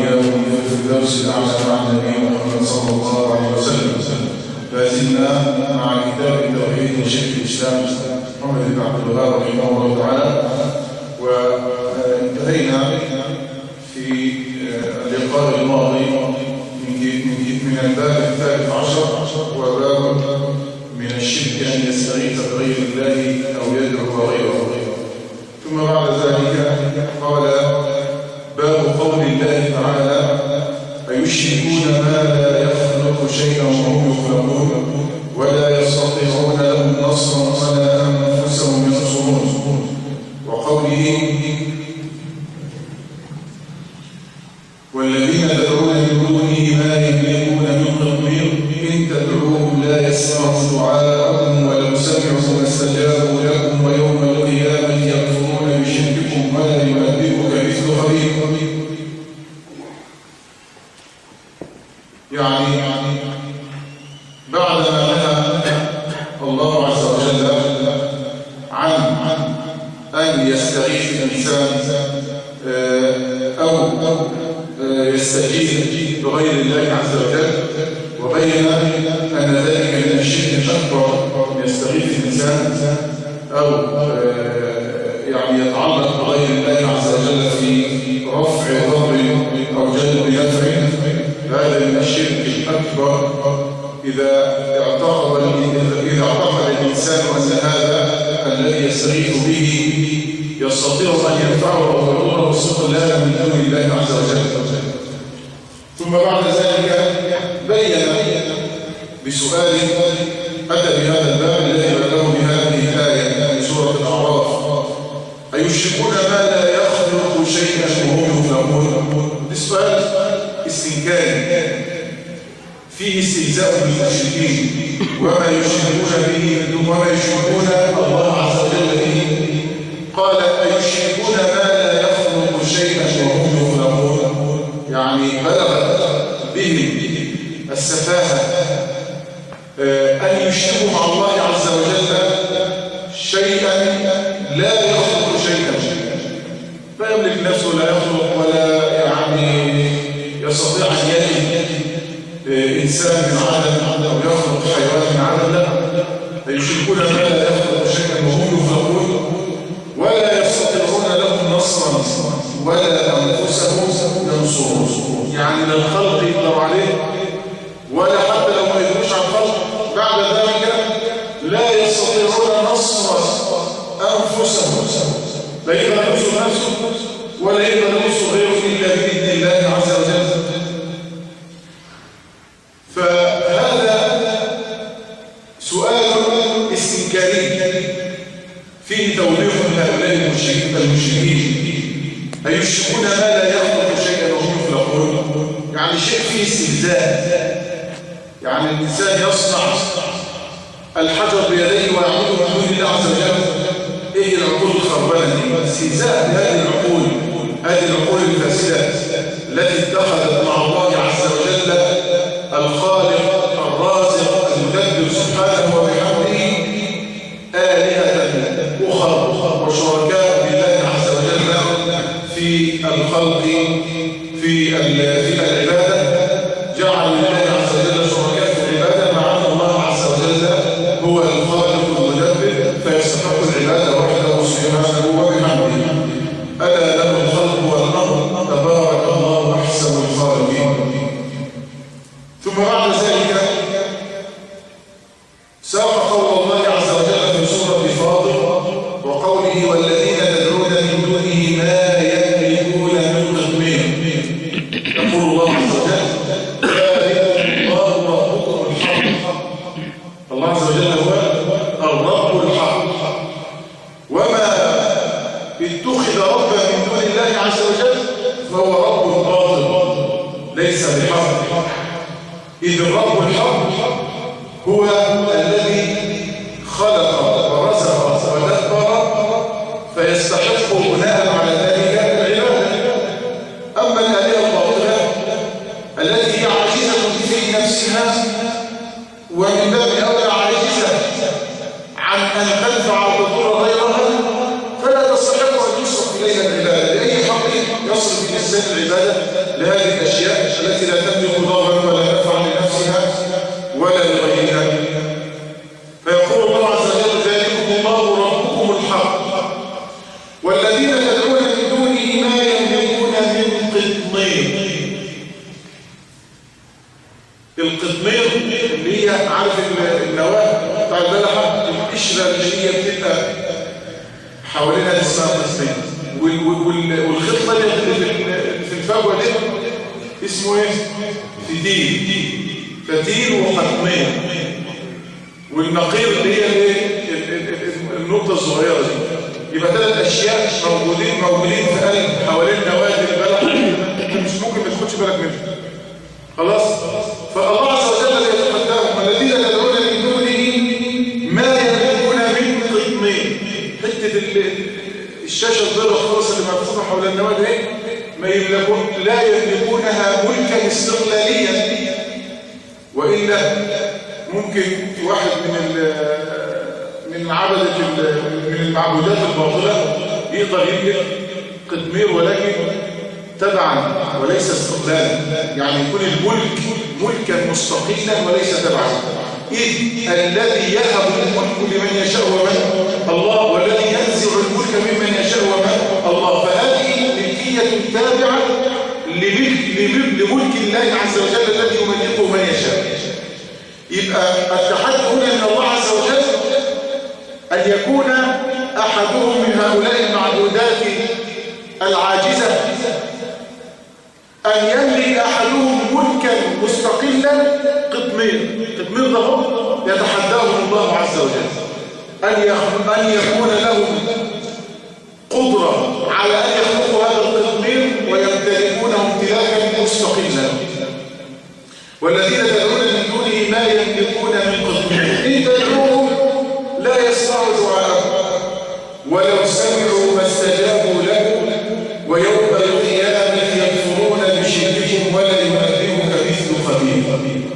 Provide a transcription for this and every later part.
وإياكم في الفردوس الأعلى مع النبي محمد صلى الله عليه وسلم. لازلنا مع كتاب التوحيد لشيخ الإسلام محمد بن عبد الوهاب رحمه الله تعالى، وانتهينا في اللقاء الماضي من الباب الثالث عشر، وباب من الشرك أن يستغيث بغير الله أو يدعو غيره. ثم بعد ذلك قال: باب قول الله تعالى: أيشركون ما لا يخلق شيئا وهم يخلقون ولا يستطيعون لهم نصرا ولا أنفسهم ينصرون. وقوله: والذين تدعون من دونه ما يملكون من قطمير إن تدعوهم لا يسمعوا دعاءكم ولو سمعوا ما استجابوا لكم ويوم القيامة يكفرون بشرككم ولا ينبئك مثل خبير. يعني بعدما نهى الله عز وجل عن أن يستغيث الإنسان أو يستجيب بغير الله عز وجل، وبين أن ذلك من الشرك الأكبر أن يستغيث الإنسان أو يعني يتعلق بغير الله عز وجل في رفع ضر أو جلب نفع. هذا من الشرك الأكبر إذا اعتقد الإنسان أن هذا الذي يستغيث به يستطيع أن ينفعه أو يضره استقلالا من دون الله عز وجل. ثم بعد ذلك بين بسؤال أتى بهذا الباب الذي بدأه بهذه الآية من سورة الأعراف: أيشركون ما لا يخلق شيئا وهم يخلقون. السؤال استنكاري فيه استهزاء بالمشركين وما يشركون به وما يشركون الله عز وجل به. قال: أيشركون ما لا يخلق شيئا وهم يخلقون، يعني بلغت بهم السفاهة أن يشركوا مع الله عز وجل شيئا لا يخلق شيئا، لا يملك نفسه، لا يخلق ولا يعني يستطيع أن يلد إنسان من عدم أو يخلق حيوان من عدم. لا، يشركون ما لا يخلق شيئا وهم يخلقون ولا يستطيعون لهم نصرا ولا أنفسهم ينصرون. يعني لا الخلق يقدر عليه ولا حتى لو ما يدروش عن الخلق بعد ذلك لا يستطيعون نصر أنفسهم، لا يقدر ينصر نفسه ولا يقدر ينصر غيره إلا بإذن الله عز وجل. فهذا سؤال استنكاري فيه توبيخ لهؤلاء المشركين. أيشركون ما لا يخلق شيئا وهم يخلقون، يعني شيء فيه استهزاء. يعني الإنسان يصنع الحجر بيديه ويعبده من دون الله عز وجل. إيه العقول الخربانة دي؟ استهزاء بهذه العقول، هذه العقول الفاسدة التي اتخذت مع الله عز وجل الخالق الرازق المدبر سبحانه وبحمده آلهة أخرى وشركاء بالله عز وجل في الخلق في العبادة. جعل الله عز وجل شركاء في العبادة مع أن الله عز وجل هو الخالق المدبر فيستحق العبادة وحده سبحانه وبحمده. ألا له الخلق والأمر تبارك الله أحسن الخالقين. ثم بعد ذلك ساق قول الله عز وجل في سورة فاطر وقوله: والذين تدعون من دونه ما يملكون من قطمير. يقول الله عز وجل: ذلك الله ربكم الحق. الله عز وجل هو الرب الحق، وما اتخذ ربا من دون الله عز وجل فهو رب باطل ليس بحق. إذ الرب الحق هو الذي خلق ورزق ودبر فيستحق بناء على ذلك العبادة. أما الآلهة الباطلة التي هي عاجزة في نفسها ومن باب أولى عاجزة عن أن تنفع وتضر غيرها فلا تستحق أن يصرف إليها العبادة. لأي حق يصرف إلى السبيل العبادة لهذه الأشياء التي لا تملك ضررا ولا نفعا لنفسها ولا لغيرها. فيقول الله عز وجل: ذلكم الله ربكم الحق والذين تدعون من دونه ما يملكون من قطمير. القطمير اللي هي عارف النواه بتاع البلحه، القشره اللي هي بتبقى حوالينها اسمها قطمير، والخطه اللي في الفجوه دي اسمه ايه؟ فتيل وقطمير. والنقير اللي هي النقطه الصغيره دي. يبقى 3 أشياء موجودين في قلب حوالين نواه البلحه، انت مش ممكن ما تاخدش بالك منها. خلاص؟ فالله عز وجل يتقدمهم: والذين تدعون من دونه ما يملكون من قطمير. حته الشاشه البيضاء خالص اللي مفتوحه حول النواه دي لا يملكونها ملكا استقلاليا، والا ممكن واحد من عبده من المعبودات الباطله يقدر يملك قطمير ولكن تبعا وليس استقلالا، يعني يكون الملك ملكا مستقلا وليس تبعا. إذ الذي يهب الملك لمن يشاء ومن الله، والذي ينزع الملك ممن يشاء ومن الله. فهذه ملكية تابعة لملك الله عز وجل الذي يملكه من يشاء. يبقى التحدي هنا من الله عز وجل أن يكون أحدهم من هؤلاء المعبودات العاجزة، أن يملك أحدهم ملكا مستقلا. قطمير ده يتحداهم الله عز وجل أن يكون لهم قدرة على أن يخلقوا هذا القطمير ويمتلكونه امتلاكا مستقلا. والذين تدعون من دونه ما يملكون من قطمير إن تدعوهم لا يسمعوا دعاءكم ولو سمعوا ما استجابوا لكم ويوم القيامة يكفرون بشرككم ولا ينبئك مثل خبير.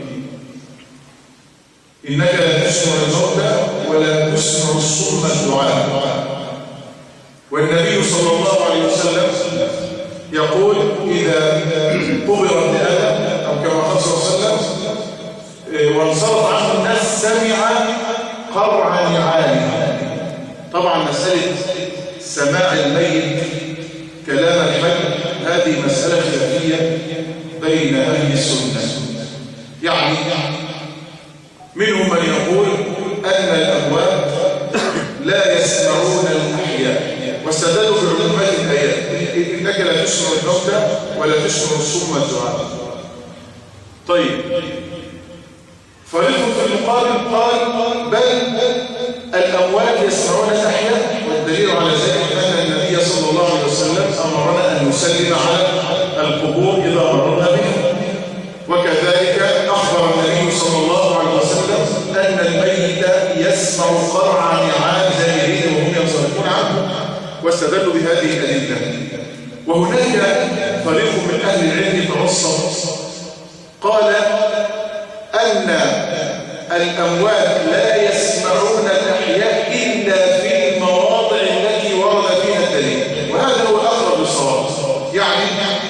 إنك لا تسمع الموتى ولا تسمع الصم الدعاء. والنبي صلى الله عليه وسلم يقول: إذا قبر ابن آدم أو كما قال صلى الله عليه وسلم وانصرف عنه الناس سمع قرع نعالها. طبعا مسألة سماع الميت كلام الحي هذه مسألة خلافية بين أهل السنة. يعني منهم من يقول أن الأموات لا يسمعون الأحياء، واستدلوا بعمومات الآيات: إنك لا تسمع الموتى ولا تسمع الصم الدعاء. طيب، فريق في المقابل قال: بل الأموات يسمعون الأحياء، والدليل على ذلك أن النبي صلى الله عليه وسلم أمرنا أن نسلم على القبور إذا مررنا بها. وكذلك أخبر النبي صلى الله عليه وسلم أن الميت يسمع قرع نعال زائرين وهم ينصرفون عنه، واستدلوا بهذه الأدلة. وهناك فريق من أهل العلم توسط قال أن الأموات لا يسمعون الأحياء إلا في المواضع التي ورد فيها الدليل، وهذا هو الأقرب للصواب. يعني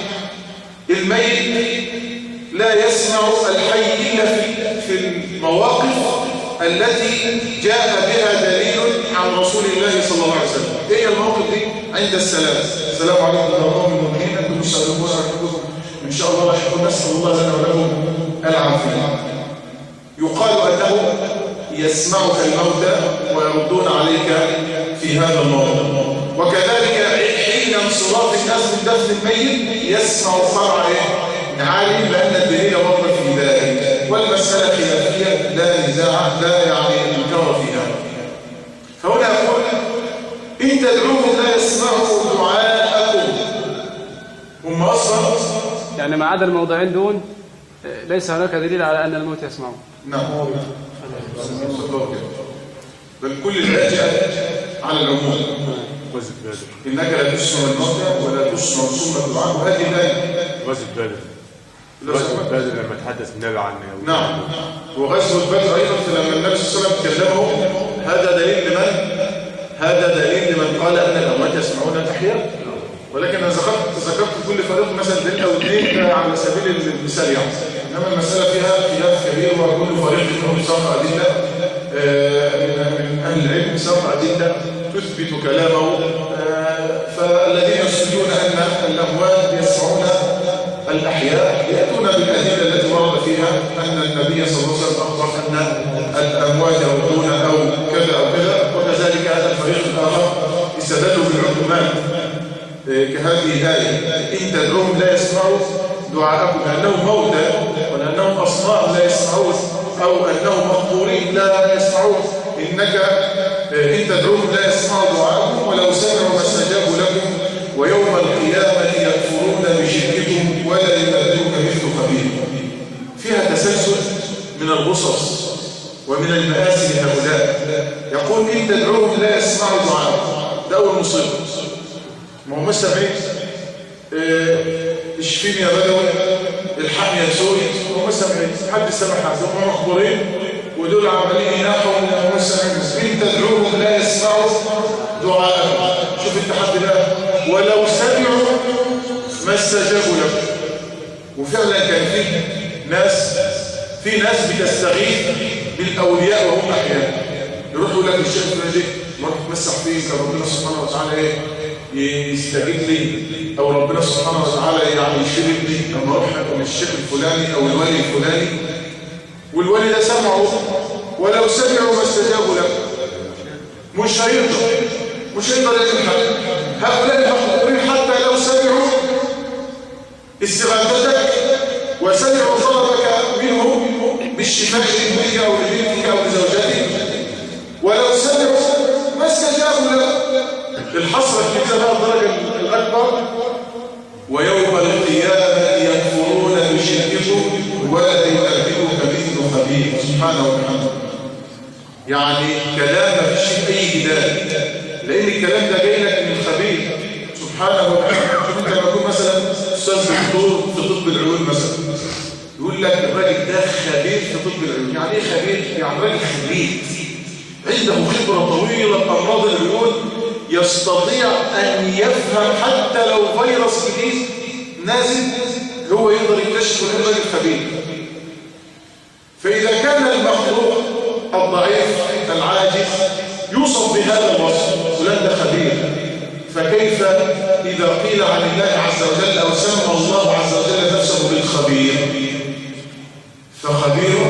الميت لا يسمع الحي إلا في المواقف التي جاء بها دليل عن رسول الله صلى الله عليه وسلم. إيه المواقف دي؟ عند السلام: السلام عليكم ورحمة الله وبركاته، أنتم تسلمون عليكم إن شاء الله لاحقون، نسأل الله لنا ولكم العافية. يقال أنه يسمعك الموتى ويردون عليك في هذا الموضوع. وكذلك حين انصراف الناس من دفن الميت يسمع قرع نعال، لأن الدليل ورد في ذلك. والمسألة خلافية لا نزاع، لا يعني انكار فيها. فهنا يقول: إن تدعوهم لا يسمعوا دعاءكم. هم أصلا يعني ما عدا الموضعين دون ليس هناك دليل على أن الموت يسمعون. نعم، بل كل الآيات جاءت على العموم. إنك لا تسمع الموتى ولا تسمع الصم الدعاء. وهذه الآية غزوة بدر لما تحدث النبي عنه. نعم، وغزوة بدر أيضا لما النبي صلى الله عليه وسلم كلمه. هذا دليل لمن قال أن الأموات يسمعون الأحياء. ولكن أنا ذكرت كل فريق مثلا دليل أو اثنين على سبيل المثال يعني. إنما المسألة فيها خلاف كبير، وكل فريق منهم ساق أدلة من أهل العلم، ساق أدلة تثبت كلامه. فالذين يسجدون أن الأموات يسمعون الأحياء يأتون بالأدلة التي ورد فيها أن النبي صلى الله عليه وسلم أخبر أن الأموات يردون أو كذا أو كذا. وكذلك هذا الفريق الآخر استدلوا بالعقوبات كهذه الآية: إن تدعوهم لا يسمعوا دعاءكم، لأنهم موتى ولأنهم أصنام لا يسمعون، أو أنهم مقبورين لا يسمعون. إن تدعوهم لا يسمعوا دعاءكم ولو سمعوا ما استجابوا لكم ويوم القيامة يكفرون بشرككم ولا ينبئك مثل خبير. فيها تسلسل من الغصص ومن المآسي لهؤلاء. يقول: إن تدعوهم لا يسمعوا دعاءكم، ده أول مصيبة. ما هم سامعين. اشفيني يا بدوي، الحقني يا سوري، هم سامعين. حد سمع حد، هم مخبورين ودول عمالين يناحوا هم سامعين. إن تدعوهم لا يسمعوا دعاءكم. شوف التحدي ده: ولو سمعوا ما استجابوا لكم. وفعلا كان في ناس بتستغيث بالأولياء وهم أحياء. يروحوا لك الشيخ الفلاني، ما تمسح فيك ربنا سبحانه وتعالى يستجيب لي، او ربنا سبحانه وتعالى يعني يشيل لي لما اروح للشيخ الفلاني او الولي الفلاني. والولي ده سمعوا ولو سمعوا ما استجابوا له. مش هيقدر يلحق هؤلاء المخبورين حتى لو سمعوا استغاثتك وسمعوا طلبك منهم بالشفاء لابنك او لبنتك او لزوجتك، ولو سمعوا ما استجابوا له. الحصر الكبير بقى الدرجة الأكبر: ويوم القيامة يكفرون بشرككم ولا ينبئك مثل خبير. سبحانه وتعالى. يعني كلام ما فيش أي جدال، لأن الكلام ده جاي لك من خبير سبحانه وتعالى. شوف أنت لما تكون مثلا أستاذ دكتور في طب العيون مثلا، يقول لك الراجل ده خبير في طب العيون. يعني إيه خبير؟ يعني راجل خبير عنده خبرة طويلة بأمراض العيون، يستطيع أن يفهم حتى لو فيروس جديد نازل هو يقدر يكتشف الراجل الخبير. فإذا كان المخلوق الضعيف العاجز يوصف بهذا الوصف فلان ده خبير، فكيف إذا قيل عن الله عز وجل أو سمى الله عز وجل نفسه بالخبير؟ فخبير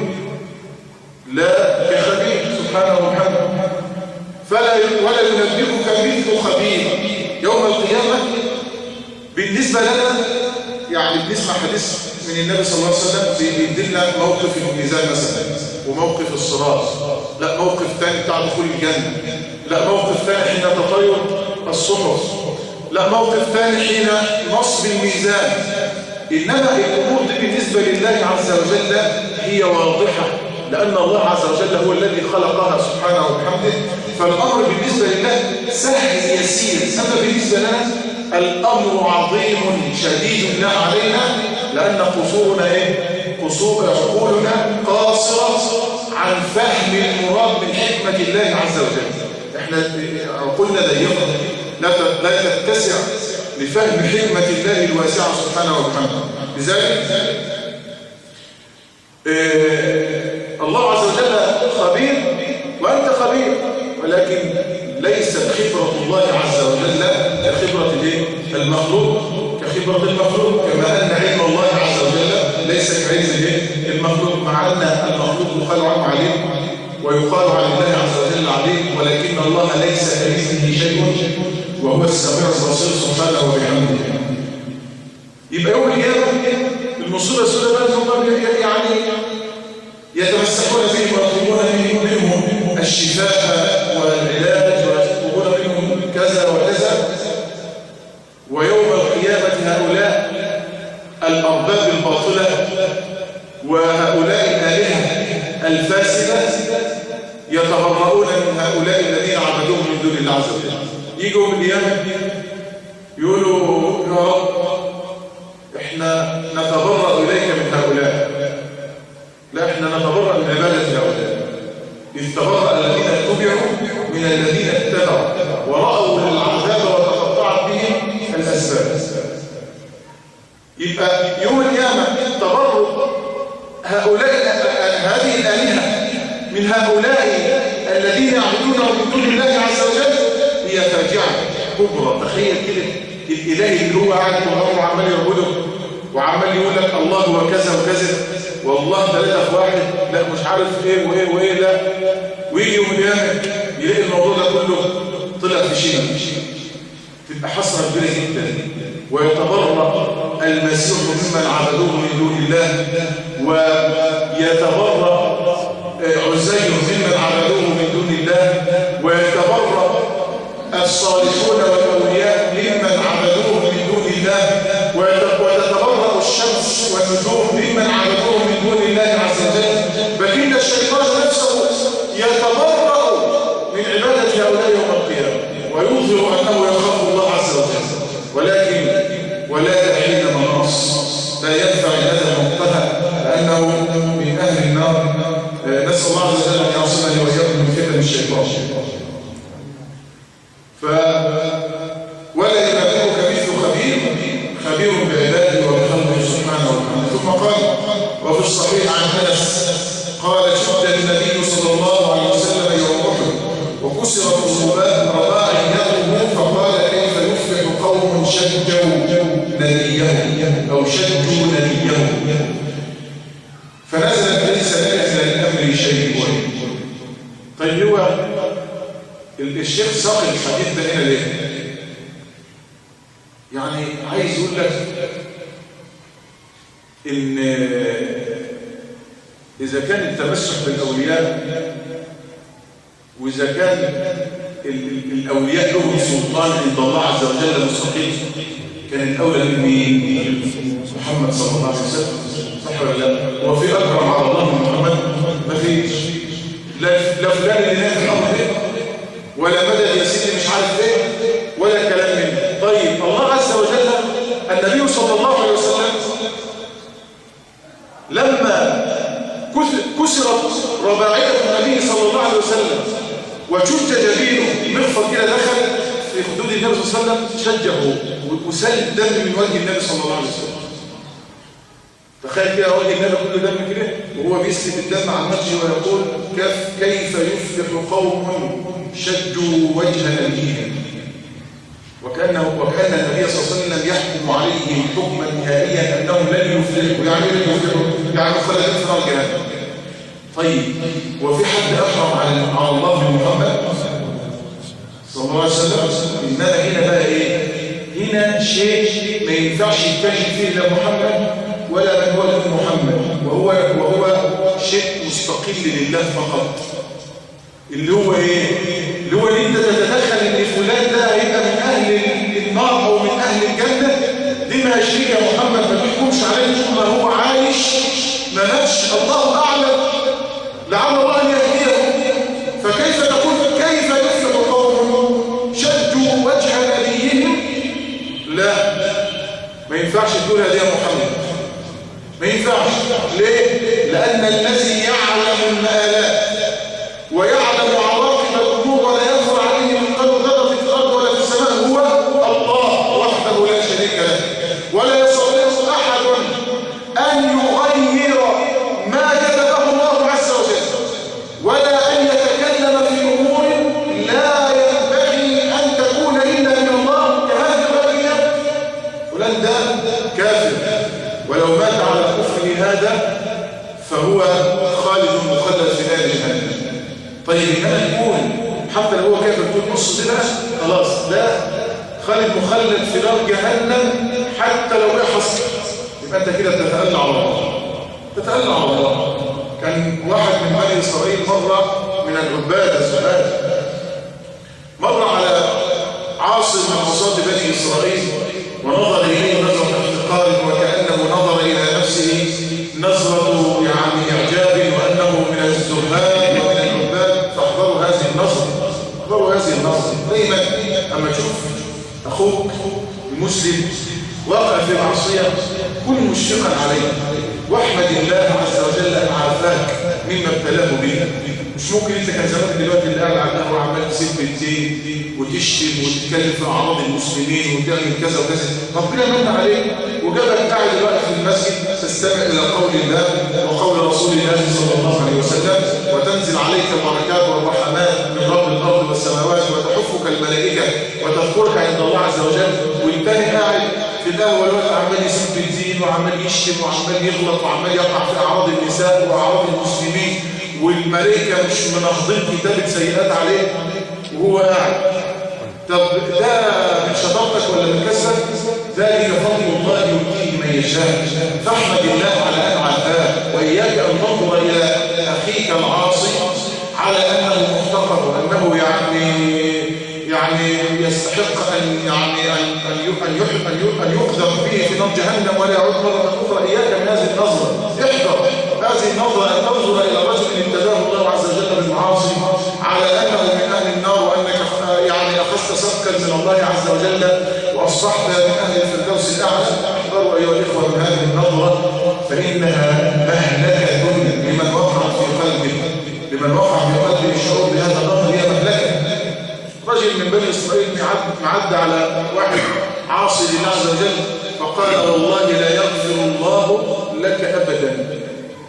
لا كخبير سبحانه وتعالى. ولا ينبئك مثل خبير. يوم القيامة بالنسبة لنا يعني بنسمع حديث من النبي صلى الله عليه وسلم بيدلنا موقف الميزان مثلا وموقف الصراط، لا موقف ثاني بتاع دخول الجنة، لا موقف ثاني حين تطير الصحف، لا موقف ثاني حين نصب الميزان. إنما الأمور دي بالنسبة لله عز وجل هي واضحة، لأن الله عز وجل هو الذي خلقها سبحانه وبحمده. فالأمر بالنسبة لله سهل يسير. أما بالنسبة لنا الأمر عظيم شديد لا علينا، لأن قصورنا قصور عقولنا قاصرة عن فهم المراد من حكمة الله عز وجل. احنا عقولنا ضيقة لا تتسع لفهم حكمة الله الواسعة سبحانه وبحمده. لذلك الله عز وجل خبير وأنت خبير، ولكن ليست خبرة الله عز وجل كخبرة المخلوق، كخبرة المخلوق، كما أن علم الله عز وجل ليس كعلم المخلوق، مع أن المخلوق يقال عنه عليم ويقال عن الله عز وجل عليم، ولكن الله ليس كمثله شيء وهو السميع البصير سبحانه وبحمده. يبقى يوم القيامة المصيبة السوداء بقى هم يعني يتمسكون به ويطلبون منهم الشفاء والعلاج ويطلبون منهم كذا وكذا. ويوم القيامة هؤلاء الأرباب الباطلة وهؤلاء الآلهة الفاسدة يتبرؤون من هؤلاء الذين عبدوهم من دون الله عز وجل. يجوا من القيامة يقولوا: يا رب احنا نتبرأ إليك من هؤلاء. لا، احنا نتبرأ من عبادة هؤلاء. إذ تبرأ الذين اتبعوا من الذين اتبعوا ورأوا العذاب وتقطعت بهم الأسباب. يبقى يوم القيامة تبرك هؤلاء هذه الآلهة من هؤلاء الذين يعبدونهم من دون الله عز وجل هي فاجعة كبرى. تخيل كده الإله اللي هو قاعد طول عمره وعمال يعبده وعمال يقول لك الله هو كذا وكذا والله 3 في 1 لا مش عارف ايه وايه وايه لا، ويجي يوم القيامة يلاقي الموضوع ده كله طلع في شيء، تبقى حسرة كبيرة جدا. ويتبرأ المسيح ممن عبدوه من دون الله، ويتبرأ عزير ممن عبدوه من دون الله، ويتبرأ الصالحون والأولياء ممن عبدوه من دون الله، وتتبرأ الشمس والنجوم ممن عبدوه من دون الله عز وجل. بل إن الشيطان نفسه يتبرأ من عبادة هؤلاء يوم القيامة ويظهر أنه يخاف الله عز وجل، ولكن ولا تحيل مناص لا ينفع هذا المقتهى لأنه من أهل النار. نسأل الله عز وجل أن يعصمني وإياكم من فتن الشيطان. ولا ينبئك مثل خبير بعباده وبخلقه سبحانه وتعالى. ثم قال وفي الصحيح عن أنس قال شد النبي صلى الله عليه وسلم يوم أحد وكسرت رباعيته فقال كيف يفلح قوم شجوا نبيهم أو شجوا نبيهم فنزلت ليس لك من الأمر شيء. طيب هو الشيخ ساق الحديث ده هنا ليه؟ يعني عايز يقول لك إن إذا كان التمسك بالأولياء وإذا كان الأولياء لهم سلطان عند الله عز وجل مستقيم كان الأولى من محمد صلى الله عليه وسلم، صح ولا لا؟ وفي أكرم على الله من محمد ما فيش لا فلان اللي نافع الأمر إيه ولا مدد يا سيدي مش عارف إيه ولا كلام منه. طيب الله عز وجل النبي صلى الله عليه وسلم لما كسرت رباعية النبي صلى الله عليه وسلم وشج جبينه مغفر كده دخل في خدود النبي صلى الله عليه وسلم شجه وسل الدم من وجه النبي صلى الله عليه وسلم. تخيل كده وجه النبي كله دم كده وهو بيسلب الدم عن وجهه ويقول كيف يفلح قوم شجوا وجه نبيهم. وكان النبي صلى الله عليه وسلم يحكم عليهم حكما نهائيا انهم لن يفلحوا. يعني لن يفلحوا يعني خلدين في نار جهنم. طيب وفي حد اكرم على الله من محمد صلى الله عليه وسلم؟ انما هنا بقى ايه؟ هنا شيء ما ينفعش يتكلم فيه لا محمد ولا من هو دون محمد، وهو شيء مستقل لله فقط. اللي هو ايه؟ اللي هو ان انت تتدخل ان فلان ده هيبقى من اهل النار او من اهل الجنه، دي ما شيء يا محمد ما تحكمش عليه طول ما هو عايش ما ماتش، الله اعلم لعل الله ان يهديه. فكيف تقول كيف يفلح قوم شدوا وجه نبيهم؟ لا ما ينفعش تقول هذه يا محمد، ما ينفعش. ليه؟ لان الذي يعلم المآلات ويعلم عواقب الأمور ولا يخفى عليه من قدر ذرة في الأرض ولا في السماء هو الله وحده لا شريك له. ولا يستطيع أحد أن يغير ما كتبه الله عز وجل ولا أن يتكلم في أمور لا ينبغي أن تكون إلا من الله كهذه الرؤية. فلان ده كافر ولو مات على كفره هذا فهو خالد مخلد في نار جهنم. طيب انما نقول حتى لو هو كافر تقول نص ده خلاص لا خالد مخلد في نار جهنم حتى لو يحصل، يبقى انت كده بتتألى على الله، تتألى على الله. كان واحد من بني اسرائيل مره من العباد الزهاد مر على عاصم من عصاة بني اسرائيل ونظر اليه نظره احتقار وكانه نظر الى نفسه نظره يعني اعجاب وانه من الزهاد ومن العباد. فاحضروا هذه النظره دايما اما تشوف اخوك المسلم واقع في معصيه كن مشفقا عليه واحمد الله عز وجل ان عافاه عافاك مما ابتلاه به. مش ممكن انت كان زمانك دلوقتي اللي قاعد على القهوه عمال تسب الدين وتشتم وتتكلم في اعراض المسلمين وتعمل كذا وكذا، ربنا من عليك وجابك قاعد دلوقتي في المسجد تستمع الى قول الله وقول رسول الله صلى الله عليه وسلم، وتنزل عليك البركات والرحمات من رب الارض والسماوات، وتحفك الملائكه وتذكرك عند الله عز وجل، والتاني قاعد في القهوه الوقت عمال يسب الدين وعمال يشتم وعمال يغلط وعمال يقع في اعراض النساء واعراض المسلمين، والملائكه مش مناهضين كتابه سيئات عليه وهو قاعد. طب ده من شطارتك ولا من كسبك؟ ذلك فضل الله يؤتيه من يشاء، فاحمد الله على ان عافاك، واياك ان تنظر الى اخيك العاصي على انه محتقر وانه يعني يستحق ان يقذف به في نار جهنم ولا يعود مره اخرى. اياك من هذه النظره، احذر هذه النظره ان تنظر الى رجل ابتلاه الله عز وجل بالمعاصي على انه من اهل النار، وانك يعني اخذت سبقا من الله عز وجل واصبحت من اهل الفردوس الاعلى. احذروا ايها الاخوه من هذه النظره، فانها مهلكه لمن وقع في قلبه، لمن وقع في قلبه الشعور بهذا الامر هي مهلكه. رجل من بني اسرائيل معد على واحد عاصي لله عز وجل فقال والله لا يغفر الله لك ابدا،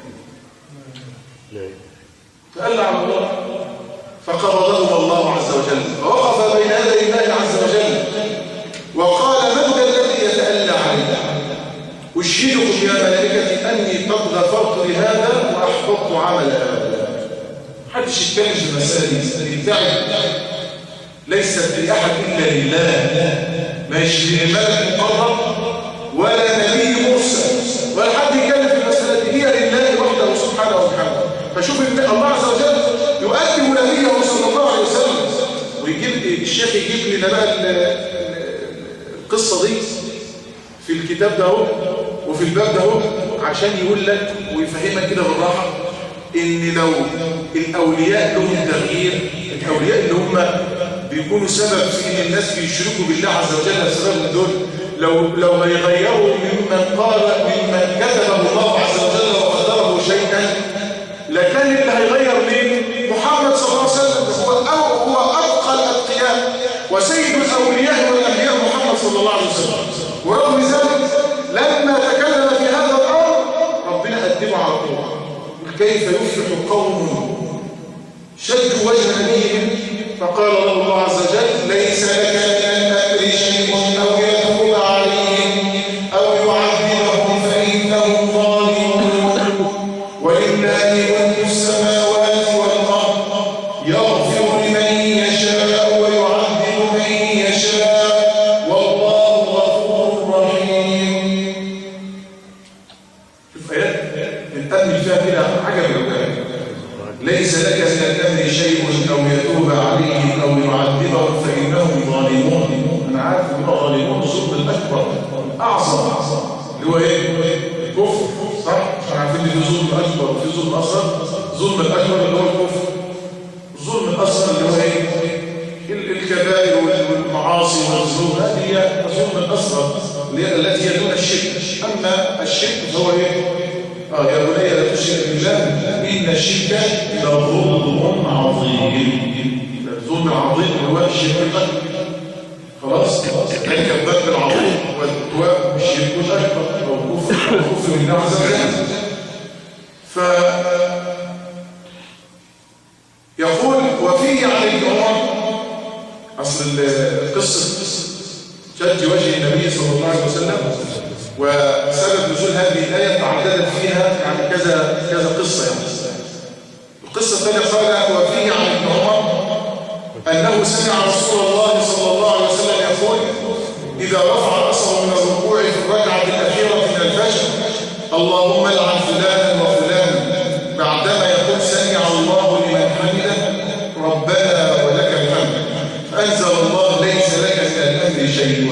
فقال على الله فقبضه الله عز وجل، فوقف بين يدي الله عز وجل وقال من ذا الذي يتألى علي؟ أشهدكم يا ملائكتي أني قد غفرت لهذا وأحبطت عمل هذا. محدش يتكلم في المسائل دي بتاعت ليست لأحد إلا لله، مش لملك مقرب ولا نبي مرسل ولا حد يتكلم في المسألة دي، هي لله وحده سبحانه وبحمده. فشوف الله عز وجل يؤدب نبيه صلى الله عليه وسلم، ويجيب الشيخ يجيب لنا بقى القصة دي في الكتاب ده وفي الباب ده عشان يقول لك ويفهمك كده بالراحة ان لو الاولياء لهم تغيير، الاولياء اللي هم بيكونوا سبب في ان الناس بيشركوا بالله عز وجل بسبب دول، لو هيغيروا ممن كتبه الله عز وجل وقدره شيئا، لكان اللي هيغير مين؟ محمد صلى الله عليه وسلم، هو اتقى الاتقياء وسيد الاولياء والانبياء محمد صلى الله عليه وسلم. ورغم ذلك لما تكلم في هذا الامر ربنا أدبه على طول. كيف يفلح قوم شدوا وجه نبيهم فقال له الله عز وجل ليس لك من الامر شيء او يتوب عليهم او يعذبهم فانهم ظالمون ولله ملك السماوات والارض يغفر لمن يشاء ويعذب من يشاء والله غفور رحيم. شوف ايات بنتامل فيها كده عجب. ليس لك من الامر شيء او يتوب عليهم او يعذبهم فانهم ظالمون. انا عارف ان ظالمون الظلم الاكبر اعظم اللي هو ايه؟ الكفر، صح؟ احنا عارفين ان في ظلم اكبر وفي ظلم اصغر. الظلم الاكبر اللي هو الكفر، الظلم الاصغر اللي هو ايه؟ الكبائر والمعاصي والذنوب، هذه هي الظلم الاصغر التي هي دون الشرك. اما الشرك فهو ايه؟ يا بني لا تشرك بالله ان الشرك لظلم عظيم. الظلم العظيم هو الشرك الاكبر. خلاص ذلك الذنب العظيم هو الشرك الاكبر او الكفر بالله عز وجل. يقول وفيه عن ابن عمر، اصل قصه شج وجه النبي صلى الله عليه وسلم وسبب نزول هذه الآية تعددت فيها يعني كذا قصة. يعني القصة الثانية قال وفيه عن ابن عمر أنه سمع رسول الله صلى الله عليه وسلم يقول إذا رفع رأسه من الركوع في الركعة الأخيرة من الفجر اللهم لعن فلانا وفلانا، بعدما يقول سمع الله لمن حمده ربنا ولك الحمد، فأنزل الله ليس لك من الأمر شيء.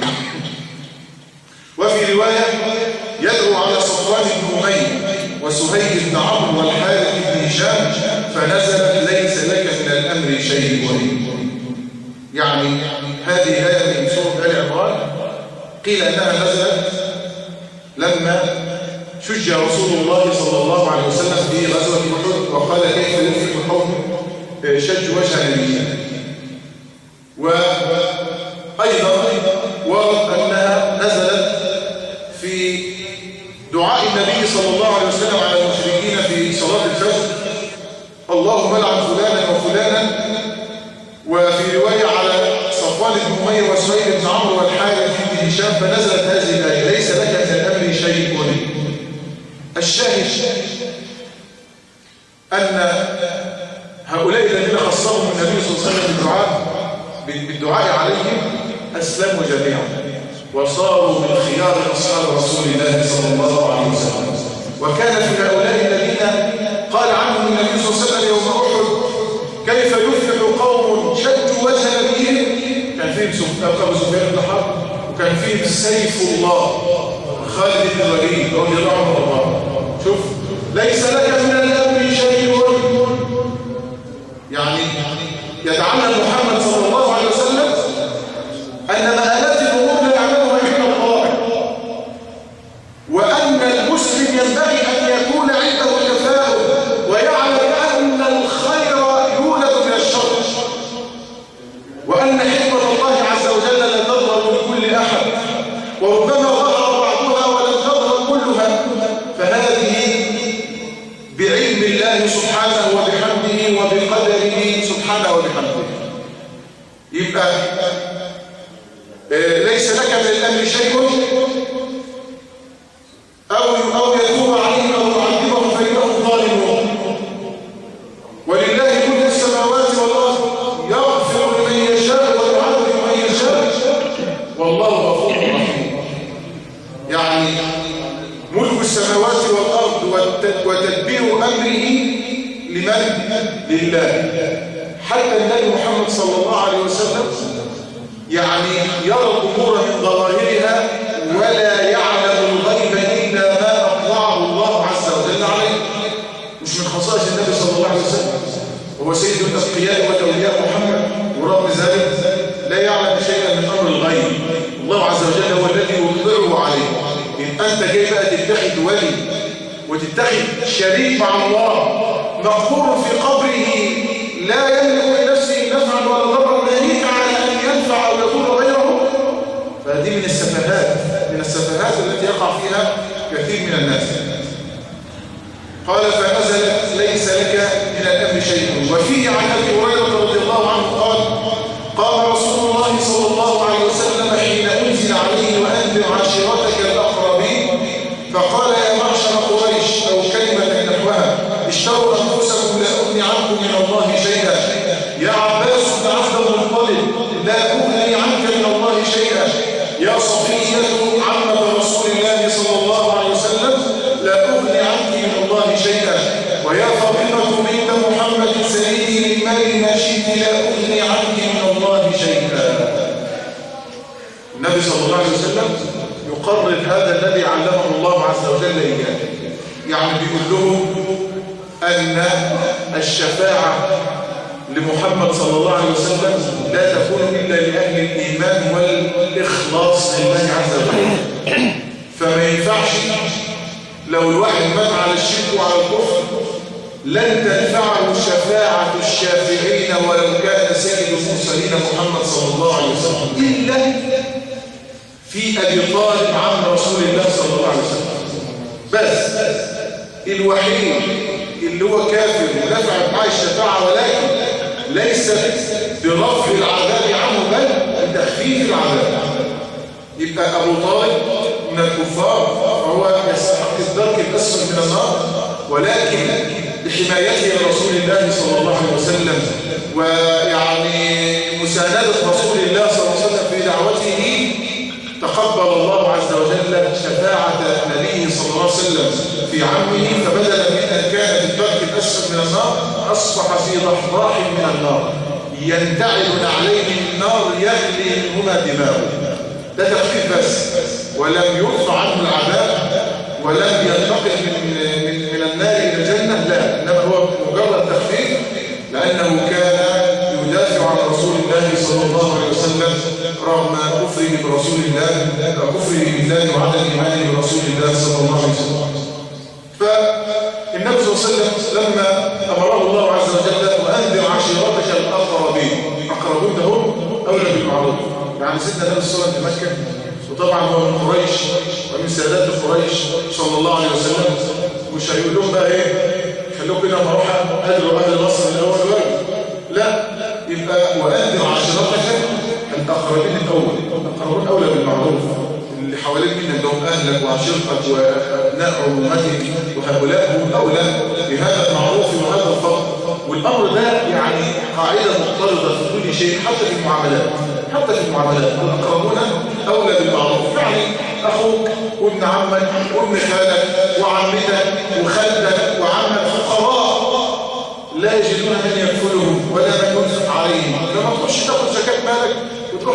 وفي رواية يدعو على صفوان بن أمية وسهيل بن عمرو والحارث بن هشام فنزلت ليس لك من الأمر شيء. يعني هذه الآية من سورة آل عمران قيل أنها نزلت لما شج رسول الله صلى الله عليه وسلم في غزوة أحد وقال كيف يفلح القوم شج وجه نبينا. وأيضا ورد أنها نزلت في دعاء النبي صلى الله عليه وسلم على المشركين في صلاة الفجر: اللهم لعن فلانا وفلانا. وفي رواية على صفوان بن أمية وسهيل بن عمرو والحارث بن هشام، فنزلت هذه الآية: ليس لك من الأمر شيء. الشاهد أن هؤلاء الذين خصهم النبي صلى الله عليه وسلم بالدعاء عليهم أسلموا جميعا وصاروا من خيار أصحاب رسول الله صلى الله عليه وسلم. وكان في هؤلاء الذين قال عنهم النبي صلى الله عليه وسلم يوم أحد: كيف يفلح قوم شجوا وجه نبيهم. كان فيهم أبو سفيان بن حرب، وكان فيهم سيف الله خالد بن الوليد رضي الله عنه وارضاه. شوف: ليس لك من الأمر شيء. يعني يتعلم محمد صلى الله عليه وسلم أن مآلات الأمور لا يعلمها إلا الله، وأن المسلم ينبغي أن يكون عنده تفاؤل ويعلم أن الخير يولد من الشر، وأن حكمة الله عز وجل لا تظهر لكل أحد، وربما ظهر بعضها ولم تظهر كلها، فهذه بعلم الله سبحانه وبحمده وبقدره سبحانه وبحمده. يبقى ليس لك من الأمر شيء، أو يتوب عليهم أو يعذبهم فإنهم ظالمون. ولله ملك السماوات والأرض، يغفر لمن يشاء ويعذب من يشاء، والله غفور رحيم. يعني ملك السماوات والأرض وتدبير أمره لمن؟ لله. حتى النبي محمد صلى الله عليه وسلم يعني يرى الأمور من ظواهرها ولا يعلم الغيب إلا ما أطلعه الله عز وجل عليه. مش من خصائص النبي صلى الله عليه وسلم، هو سيد الأتقياء وأولياء محمد، ورغم ذلك لا يعلم شيئا من أمر الغيب. الله عز وجل هو الذي يطلعه عليه. إن أنت جاي بقى تتخذ ولي وتتخذ شريك مع الله مقبور في قبره لا يملك لنفسه نفعا ولا ضرا، ناهيك على أن ينفع أو يضر غيره، فهذه من السفهات التي يقع فيها كثير من الناس. قال: فنزلت ليس لك من الأمر شيء. وفيه عن أبي هريرة رضي الله عنه قال: قال رسول الله صلى الله عليه وسلم حين أنزل عليه: وأنذر عشيرتك الأقربين، فقال: يا معشر قريش، أو كلمة نحوها: اشتروا أنفسكم لا أغني عنكم من الله شيئا. يا عباس بن عبد المطلب، لا أغني عنك من الله شيئا. يا صفية عمة رسول الله صلى الله عليه وسلم، لا أغني عنك من الله شيئا. ويا فاطمة بنت محمد سيدي للمال ما شئت، لا أغني عنك من الله شيئا. النبي صلى الله عليه وسلم يقرر هذا الذي علمه الله عز وجل إياه. يعني بيقول لهم أن الشفاعة لمحمد صلى الله عليه وسلم لا تكون إلا لأهل الإيمان والإخلاص لله عز وجل. فما ينفعش لو الواحد مات على الشرك وعلى الكفر لن تنفعه شفاعة الشافعين ولو كان سيد المرسلين محمد صلى الله عليه وسلم، إلا في أبي طالب عم رسول الله صلى الله عليه وسلم. بس الوحيد اللي هو كافر ونفعت معه الشفاعة، ولكن ليس برفع العذاب عنه بل بتخفيف العذاب. يبقى أبو طالب من الكفار فهو يستحق الدرك الأسفل من النار، ولكن بحمايته لرسول الله صلى الله عليه وسلم ويعني مساندة رسول الله صلى الله عليه وسلم في دعوته تقبل الله عز وجل شفاعة نبيه صلى الله عليه وسلم في عمه، فبدلا من أن كان في الدرك الأسفل من النار أصبح في ضحضاح من النار ينتعل عليه النار يغلي منهما دماغه. ده تخفيف بس، ولم يرفع عنه العذاب ولم ينتقل من النار إلى الجنة، لا، إنما هو مجرد تخفيف لأنه كان يدافع عن رسول الله صلى الله عليه وسلم رغم كفره برسول الله، كفره بالله وعدم إيمانه برسول الله صلى الله عليه وسلم. صلى الله عليه وسلم لما أمره الله عز وجل وأنذر عشيرتك الأقربين، أقربون ده هم أولى بالمعروف. يعني سيدنا النبي صلى الله عليه وسلم في مكة، وطبعا هو من قريش ومن سادات قريش صلى الله عليه وسلم، مش هيقول لهم بقى ايه خلوكم كده اروح ادعو اهل مصر الاول لا، يبقى وانذر عشيرتك الاقربين الاول، الاقربون اولى بالمعروف، اللي حواليك منك اللي هم اهلك وعشيرتك وابناء عمومتك، وهؤلاء هم اولى بهذا المعروف وهذا الفضل. والامر ده يعني قاعده مضطرده في كل شيء، حتى في المعاملات، حتى في المعاملات الاقربون اولى بالمعروف. يعني اخوك وابن عمك وابن خالك وعمتك وخالتك وعمك فقراء لا يجدون من يكفلهم ولا من ينفق عليهم، لما تخش تاخذ زكاه مالك وتروح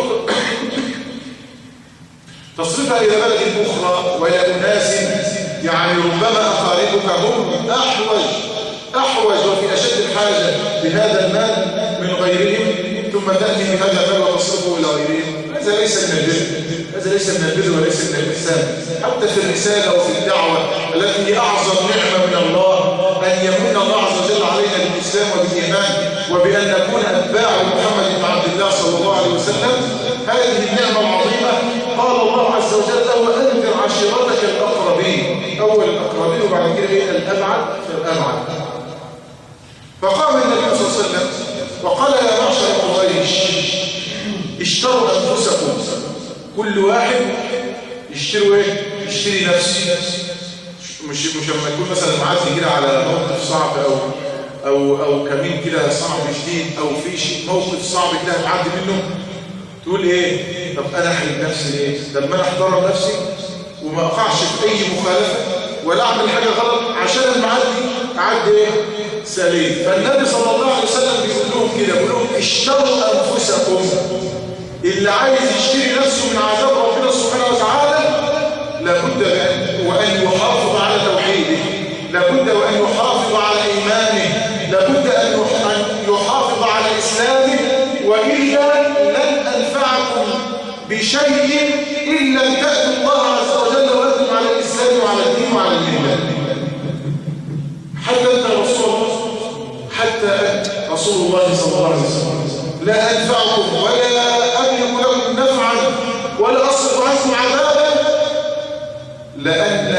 تصرفها الى بلد اخرى والى اناس يعني ربما اقاربك هم احوج وفي اشد الحاجه بهذا المال من غيرهم، ثم تاتي بهذا المال وتصرفه الى غيرهم، هذا ليس من البر، هذا ليس من البر وليس من الإحسان. حتى في الرسالة وفي الدعوة التي هي أعظم نعمة من الله، أن يمن الله عز وجل علينا بالإسلام وبالإيمان وبأن نكون أتباع محمد بن عبد الله صلى الله عليه وسلم، هذه النعمة العظيمة. قال الله عز وجل وأنذر عشيرتك الأقربين، أول الأقربين وبعد كده إيه الأبعد فالأبعد. فقام النبي صلى الله عليه وسلم وقال يا معشر قريش اشتروا أنفسكم، كل واحد يشتروا ايه؟ يشتري نفسه. مش لما يكون مثلا معدي كده على موقف صعب او كمين كده صعب جديد او في موقف صعب كده هتعدي منه، تقول ايه؟ طب انا احرج نفسي ليه؟ طب ما انا احترم نفسي وما اقعش في اي مخالفه ولا اعمل حاجه غلط عشان المعدي اعدي ايه؟ سليم. فالنبي صلى الله عليه وسلم بيقول لهم كده، بيقول لهم اشتروا انفسكم، اللي عايز يشتري نفسه من عذاب ربنا سبحانه وتعالى لابد وأن يحافظ على توحيده، لابد وأن يحافظ على إيمانه، لابد أن يحافظ على إسلامه، وإلا لن أنفعكم بشيء إن لم تأتوا الله عز وجل وأنتم على الإسلام وعلى الدين وعلى الإيمان. حتى أنت رسول الله، حتى أنت رسول الله صلى الله عليه وسلم لا أنفعكم ولا أملك لكم نفعا ولا أصرف عنكم عذابا، لأن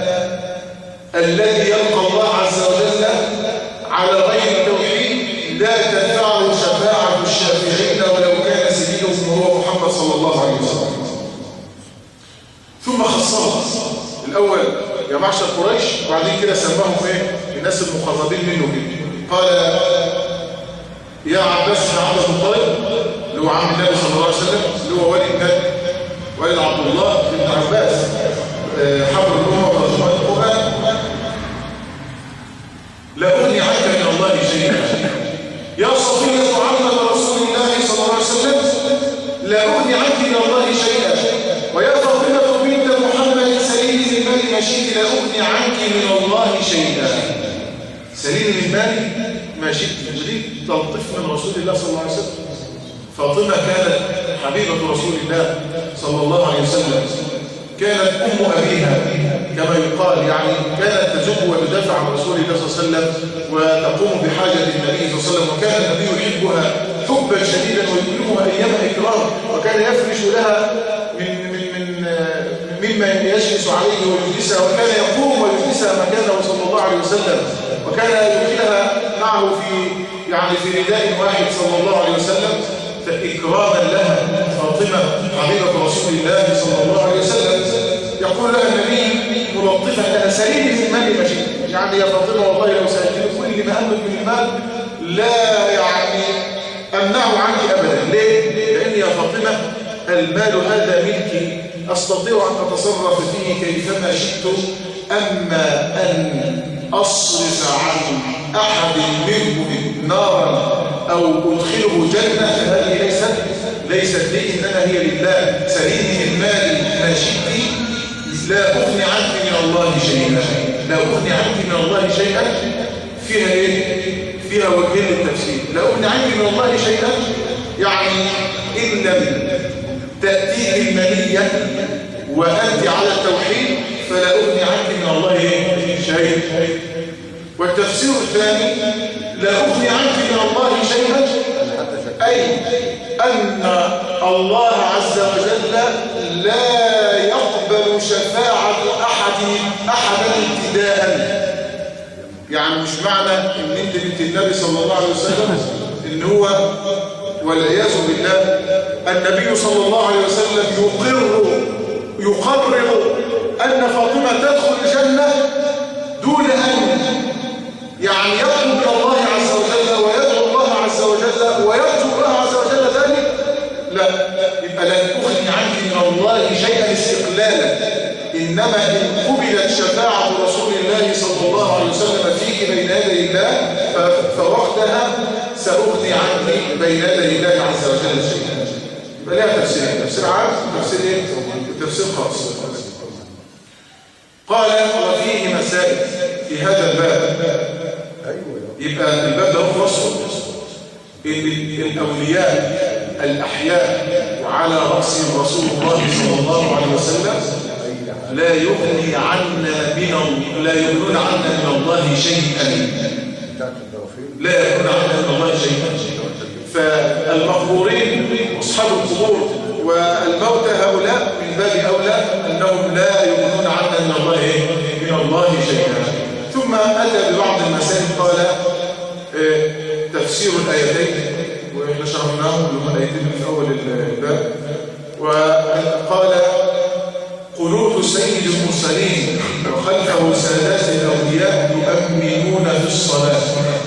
الذي يلقى الله عز وجل على غير التوحيد لا تنفعه شفاعة الشافعين ولو كان سيدهم وهو محمد صلى الله عليه وسلم. ثم خصهم الأول يا معشر قريش، وبعدين كده سماهم ايه؟ الناس المقربين منه كده. قال يا عباس بن عبد المطلب اللي هو عم النبي صلى الله عليه وسلم، اللي هو والد النبي والد عبد الله بن عباس حبر الأمة وترجمان القرآن، لا أغني عنك من الله شيئا يا صفية عمة رسول الله صلى الله عليه وسلم، لا أغني عنك من الله شيئا، ويا فاطمة بنت محمد سليم المال ما شئت لا أغني عنك من الله شيئا. سليم المال ما شئت، ودي تلطف من رسول الله صلى الله عليه وسلم. فاطمة كانت حبيبة رسول الله صلى الله عليه وسلم، كانت أم أبيها كما يقال، يعني كانت تجب وتدافع عن رسول الله صلى الله عليه وسلم وتقوم بحاجة النبي صلى الله عليه وسلم، وكان النبي يحبها حبا شديدا ويكرمها أيام إكرام، وكان يفرش لها مما يجلس عليه ويجلسها، وكان يقوم ويجلسها مكانه صلى الله عليه وسلم، وكان يدخلها معه في رداء واحد صلى الله عليه وسلم إكراما لها. فاطمة حبيبة رسول الله صلى الله عليه وسلم يقول لها النبي ملطفا أنا سليم من المال ما شئت، يعني يا فاطمة والله لو سألتني كل ما أملك من المال لا يعني أمنعه عنك أبدا. ليه؟ لأن يا فاطمة المال هذا ملكي أستطيع أن أتصرف فيه كيفما شئت، أما أن أصرف عن أحد منهم نارا أو أدخله جنة فهذه ليست لي، إنما هي لله. سليني المال ما شئت لا أغني عنك من الله شيئا، لا أغني عنك من الله شيئا فيها إيه؟ فيها وجهين للتفسير. لا أغني عنك من الله شيئا يعني إن لم تأتيك المنية وأنت على التوحيد فلا أغني عنك من الله شيئا. والتفسير الثاني لا أغني عنك من الله شيئا، أي أن الله عز وجل لا يقبل شفاعة أحدا ابتداء. يعني مش معنى ان انت بنت النبي صلى الله عليه وسلم ان هو والعياذ بالله النبي صلى الله عليه وسلم يقرر ان فاطمه تدخل الجنه دون ان يعني يطلب من الله عز وجل ويدعو الله عز وجل ويرجو الله عز وجل ذلك. لا، يبقى لن تغني عنك من الله شيئا استقلالا، إنما إن قبلت شفاعة رسول الله صلى الله عليه وسلم فيك بين يدي الله فوقتها سأغني عنك بين يدي الله عز وجل شيئا. يبقى لها تفسيرين، تفسير عام وتفسير ايه؟ وتفسير خاص. قال وفيه مسائل في هذا الباب. يبقى الباب ده فصل إن الأولياء الأحياء وعلى رأسهم رسول الله صلى الله عليه وسلم لا يغنون عنا من الله شيئا، لا يغنون عنا من الله شيئا. فالمقبورين أصحاب القبور والموتى هؤلاء من باب أولى أنهم لا يغنون عنا من الله شيئا. ثم أتى ببعض المسائل قال تفسير الآيتين وإحنا شرحناهم اللي هم الآيتين في أول الباب. وقال قنوت سيد المرسلين وخلفه سادات الأولياء يؤمنون في الصلاة.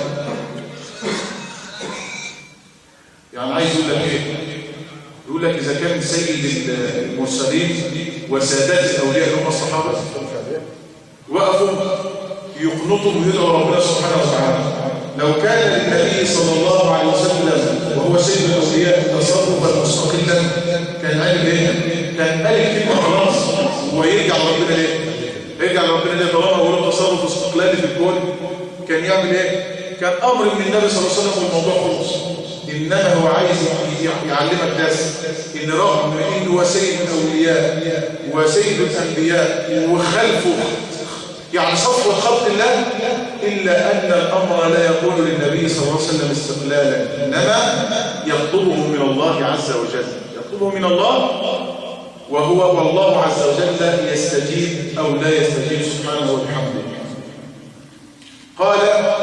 يعني عايز يقول لك ايه؟ يقول لك إذا كان سيد المرسلين وسادات الأولياء اللي هم الصحابة وقفوا يقنطوا ويدعوا ربنا سبحانه وتعالى، لو كان للنبي صلى الله عليه وسلم وهو سيد الأولياء تصرفا مستقلا كان قال ايه؟ كان قال الكلمة خلاص ويرجع لربنا ليه؟ يرجع لربنا ليه؟ طالما هو له تصرف استقلالي في الكون كان يعمل ايه؟ كان أمر من النبي صلى الله عليه وسلم والموضوع خلص. إنما هو عايز يعلمك درس إن رغم إنه هو سيد الأولياء وسيد الأنبياء وخلفه يعني صفوة خلق الله، إلا أن الأمر لا يكون للنبي صلى الله عليه وسلم استقلالا، إنما يطلبه من الله عز وجل، يطلبه من الله وهو والله عز وجل يستجيب أو لا يستجيب سبحانه وبحمده. قال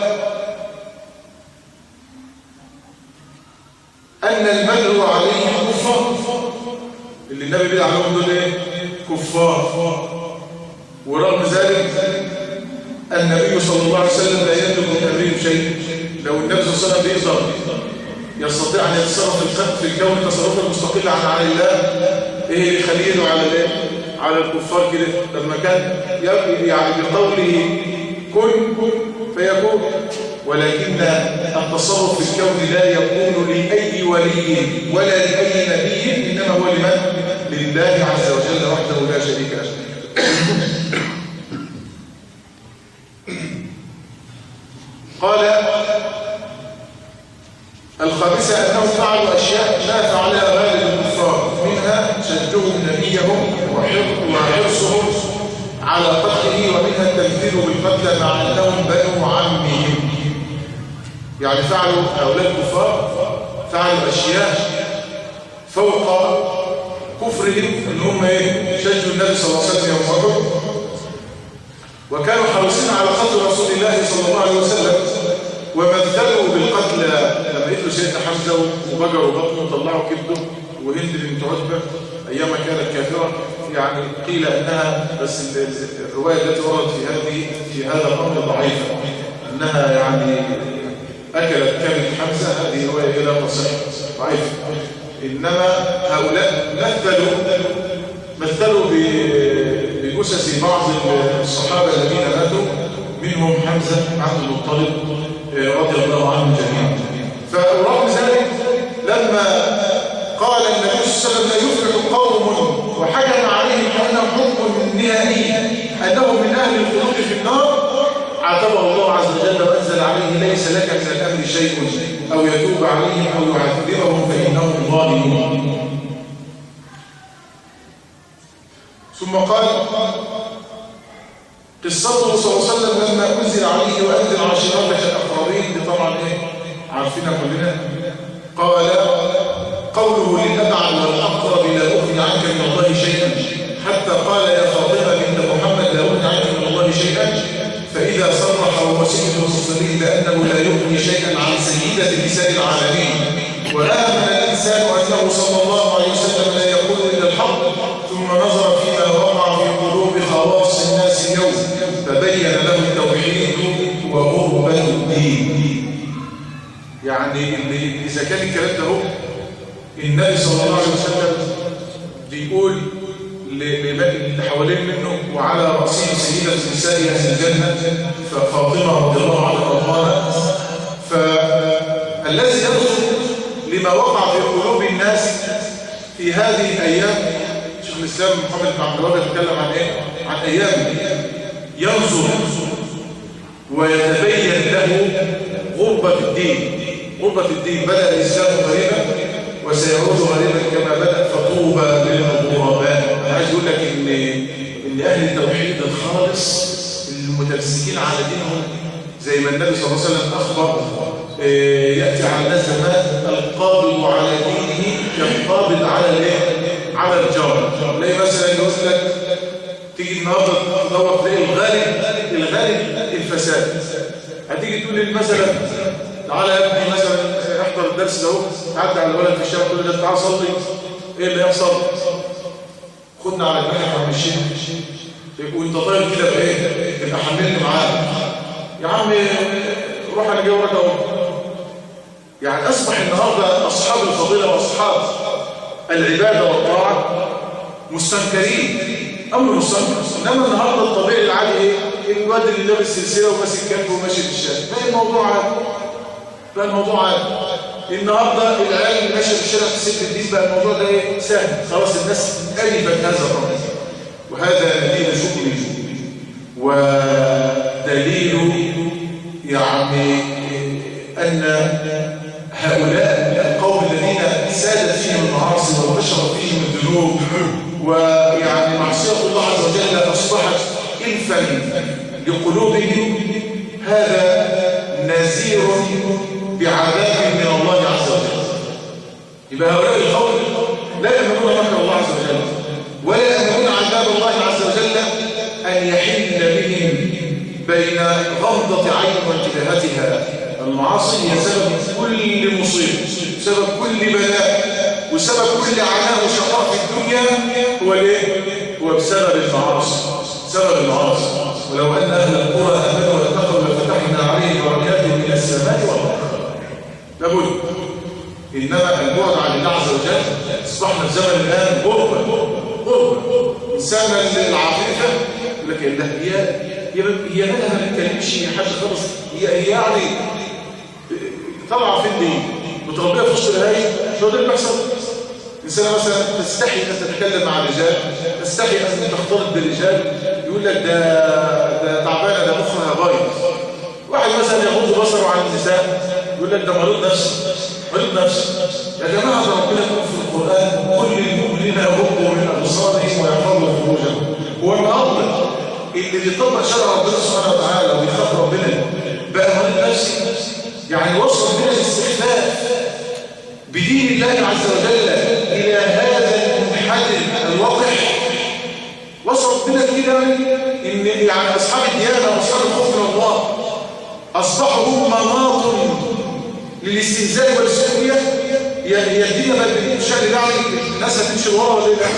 أن المدعو عليه كفار، اللي النبي بيدعى عليهم دول ايه؟ كفار. ورغم ذلك النبي صلى الله عليه وسلم لا يملك من أمره شيء. لو النبي صلى الله عليه وسلم يستطيع أن يتصرف في الكون تصرفا مستقلا عن الله، ايه اللي يخليه يدعو على الايه؟ على الكفار كده لما كان يعني بقوله كن فيكون. ولكن التصرف في الكون لا يكون لأي ولي ولا لأي نبي، إنما هو لمن؟ لله عز وجل وحده لا شريك له. قال الخامسة أنهم فعلوا أشياء ما فعلها غالب الكفار، منها شدهم نبيهم وحرصهم على قتله، ومنها التمثيل بالقتل مع أنهم بنو عمهم. يعني فعلوا هؤلاء الكفار فعلوا أشياء فوق كفرهم، إنهم شجوا النبي صلى الله عليه وسلم يوم أحد، وكانوا حريصين على قتل رسول الله صلى الله عليه وسلم، ومثلوا بالقتل لما قتلوا سيدنا حمزة وبجروا بطنه وطلعوا كبده، وهند بنت عتبة أيام كانت كافرة. يعني قيل أنها بس الرواية التي وردت في هذا الأمر ضعيفة، أنها يعني أكلت كبد حمزة، هذه رواية لا تصح ضعيفة. إنما هؤلاء مثلوا بجثث بعض الصحابة الذين ماتوا، منهم حمزة عبد المطلب رضي الله عنه جميعا. فرغم ذلك لما قال النبي صلى الله عليه وسلم لا يفلح قوم وحكم عليهم كأنهم حكم نهائي أنهم من أهل الخلود في النار، عاتبه الله عز وجل وأنزل عليه ليس لك من الأمر شيء أو يتوب عليهم أو يعذبهم فإنهم ظالمون. ثم قال قصته صلى الله عليه وسلم لما أنزل عليه وأنزل عشيرتك الأقربين. دي طبعا إيه عارفينها كلنا. قال قوله للأبعد والأقرب لا أغني عنك من الله شيئا، حتى قال يا فاطمة بنت محمد لا أغني عنك من الله شيئا. فإذا صرح وهو سيد المرسلين بأنه لا يغني شيئا عن سيدة نساء العالمين، وآمن الإنسان أنه صلى الله عليه وسلم لا يقول إلا الحق، ثم نظر فيما وقع في قلوب خواص الناس اليوم فبين له التوحيد وغربة الدين. يعني إذا كان الكلام ده هو النبي صلى الله عليه وسلم بيقول اللي حوالين منه وعلى رأسه سيدة نساء أهل الجنة فاطمة رضي الله عنها وارضاها، فالذي ينظر لما وقع في قلوب الناس في هذه الأيام، شيخ الإسلام محمد بن عبد الوهاب يتكلم عن إيه؟ عن أيام ينظر ويتبين له غربة الدين. غربة الدين، بدأ الإسلام غريبا وسيعود غريبا كما بدأ، فطوبى للغرباء. أنا عايز أقول لك إن أهل التوحيد الخالص المتمسكين على دينهم زي ما النبي صلى الله عليه وسلم أخبر يأتي على الناس زمان القابض على دينه كالقابض على الجار. تلاقي مثلا يقول لك تيجي النهارده تدور تلاقي الغالب الفساد. هتيجي تقول لي مثلا تعالى يا ابني مثلا احضر الدرس ده اهو، تعدي على الولد في الشارع تقول له تعالى صلي، ايه اللي يحصل؟ خدنا على دماغك يا عم الشيخ، وانت طاير كده بايه؟ تبقى حملني معاك يا عم، روح انا جاي وراك اهو. يعني اصبح النهارده اصحاب الفضيله واصحاب العباده والطاعه مستنكرين، امر مستنكر. انما النهارده الطبيعي العادي ايه؟ الواد اللي لابس سلسله وماسك كلب وماشي في الشارع، ده الموضوع عادي. بقى الموضوع عادي. النهارده العيال اللي ماشيه في الشارع في سلك الدين بقى الموضوع ده ايه؟ سهل، خلاص الناس ألفت هذا الامر. وهذا دليل شكر ودليل يعني ان هؤلاء القوم الذين سادت فيهم المعاصي وانتشرت فيهم الذنوب ويعني معصيه الله عز وجل اصبحت إلفا لقلوبهم، هذا نذير بعذاب من الله عز وجل. يبقى هؤلاء القوم لا يأمنون مكر الله عز وجل ولا يأمنون عذاب الله عز وجل أن يحل بهم بين غمضة عين وانتباهاتها. المعاصي هي سبب كل مصيبة، سبب كل بلاء، وسبب كل عناء وشقاء في الدنيا هو الايه؟ هو بسبب المعاصي، سبب المعاصي. ولو أن أهل القرى آمنوا واتقوا لفتحنا عليهم بركات من السماء والأرض. لابد. إنما البعد عن الله عز وجل أصبحنا في زمن الآن غربة. إنسان العاطفة يقول لك الله هي مالها ما بتكلمش حاجة خالص، هي يعني طالعة في الدين متربية في وسط الهاي. شو ده اللي بيحصل؟ إنسان مثلا تستحي أن تتكلم مع الرجال، تستحي أن تختلط بالرجال، يقول لك ده تعبانة، ده مخها بايظ. واحد مثلا يغض بصره عن النساء يقول لك ده مريض نفسي. يا جماعة ده ربنا يقول في القرآن كل المؤمنين يغضوا من أبصارهم ويحفظوا فروجهم. هو النهارده اللي بيطبق شرع ربنا سبحانه وتعالى وبيخاف ربنا بقى مريض نفسي. يعني وصل بنا الاستخفاف بدين الله عز وجل إلى هذا المنحدر الوقح. وصل بنا كده إن يعني أصحاب الديانة وأصحاب الخوف من الله أصبحوا هم مناط للاستهزاء والسخرية. هي الدين بقى بالشكل ده الناس هتمشي ورا ولا ايه؟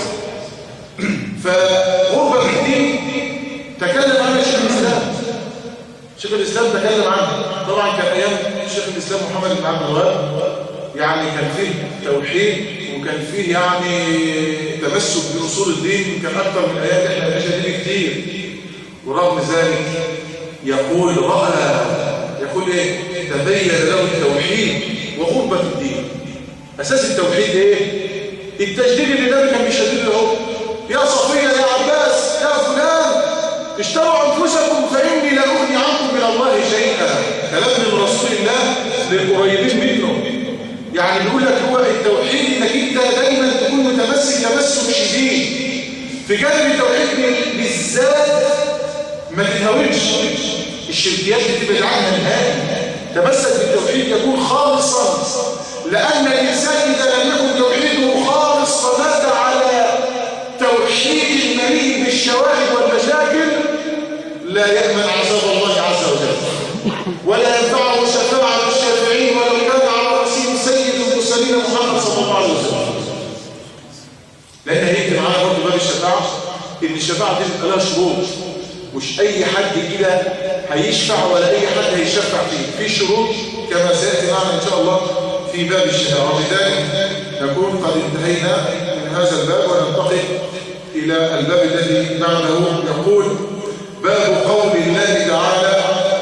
فغربة الدين تكلم عنها شيخ الإسلام. شيخ الإسلام تكلم عنها. طبعا كان أيام شيخ الإسلام محمد بن عبد الوهاب يعني كان فيه توحيد وكان فيه يعني تمسك بأصول الدين، كان أكثر من أيام إحنا بنعيشها دي كتير. ورغم ذلك يقول إيه؟ تبين له التوحيد وغربة الدين. أساس التوحيد إيه؟ التجديد اللي النبي كان بيشدد له. يا صفية يا عباس يا فلان اشتروا أنفسكم فإني لا أغني عنكم من الله شيئا. كلام من رسول الله للقريبين منه. يعني بيقول لك هو التوحيد انك انت دايما تكون متمسك تمسك شديد في جانب التوحيد بالذات، ما تتهاونش. الشركيات بتبعد عنها نهائي، تمسك بالتوحيد يكون خالصا، لأن الإنسان إذا لم يكن توحيده خالص فمات على توحيد المليء بالشواهد والمشاكل لا يأمن عذاب الله عز وجل، ولا ينفعه شفاعة الشافعين ولو كان على رأسهم سيد المرسلين محمد صلى الله عليه وسلم. لأن هيك معانا برضه باب الشفاعة، إن الشفاعة دي بيبقى لها شروط، مش أي حد كده هيشفع ولا أي حد هيشفع فيه، في شروط كما سيأتي معنا إن شاء الله في باب الشفاعة. وبذلك نكون قد انتهينا من هذا الباب وننتقل إلى الباب الذي بعده، يقول باب قول الله تعالى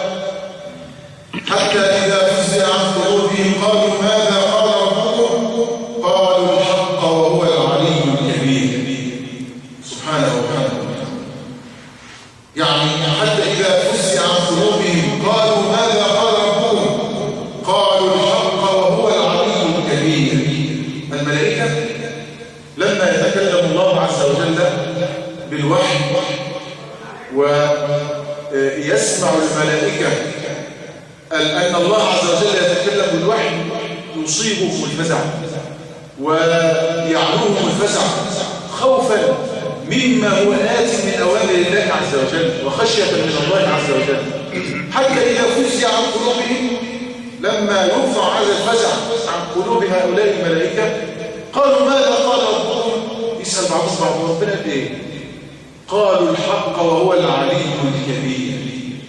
حتى إذا فزع عن قلوبهم قالوا ماذا قال ربكم قالوا الحق وهو العلي الكبير. سبحانه وتعالى، يعني حتى إذا فزع عن قلوبهم قالوا ماذا قال ربكم قالوا الحق وهو العلي الكبير. الملائكة لما يتكلم الله عز وجل بالوحي ويسمع الملائكة أن الله عز وجل يتكلم بالوحي يصيبهم الفزع ويعلوهم الفزع خوفا مما هو آت من أوامر الله عز وجل وخشية من الله عز وجل. حتى إذا فزع عن قلوبهم، لما يرفع هذا الفزع عن قلوب هؤلاء الملائكة قالوا ماذا قال ربكم؟ يسأل بعضهم ربنا إيه؟ قالوا الحق وهو العلي الكبير.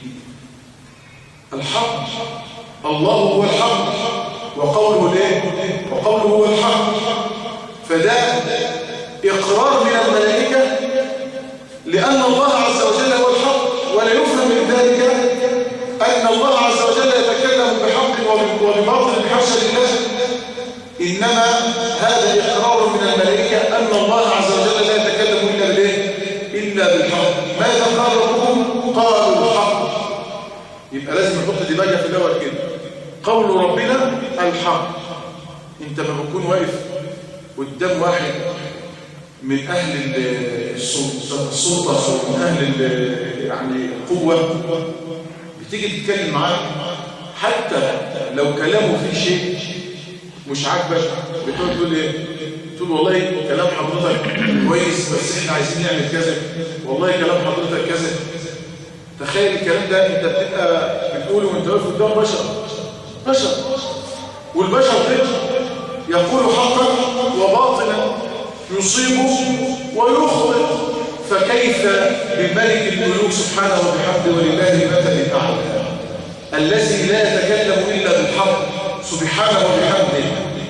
الحق، الله هو الحق وقوله ليه؟ وقوله هو الحق. فده إقرار من الملائكة لأن الله عز وجل هو الحق، ولا يفهم من ذلك أن الله عز وجل يتكلم بحق وبباطل بحاشا لله، إنما هذا إقرار من الملائكة أن الله عز وجل لا يتكلم إلا بالإيه؟ إلا بالحق. ماذا قال ربكم؟ قالوا الحق. يبقى لازم نحط دماغنا في الأول كده، قول ربنا الحق. انت لما بتكون واقف قدام واحد من أهل السلطة أو من أهل يعني القوة، بتيجي تتكلم معاه حتى لو كلامه فيه شيء مش عاجبك بتقول تقول ايه؟ تقول والله كلام حضرتك كويس بس احنا عايزين نعمل كذا، والله كلام حضرتك كذا. تخيل الكلام ده انت بتبقى بتقوله وانت واقف قدام بشر، والبشر ده يقول حقا وباطلا، يصيب ويخطئ، فكيف بملك الملوك سبحانه وبحمده ولله المثل الاعلى الذي لا يتكلم الا بالحق سبحانه وبحمده.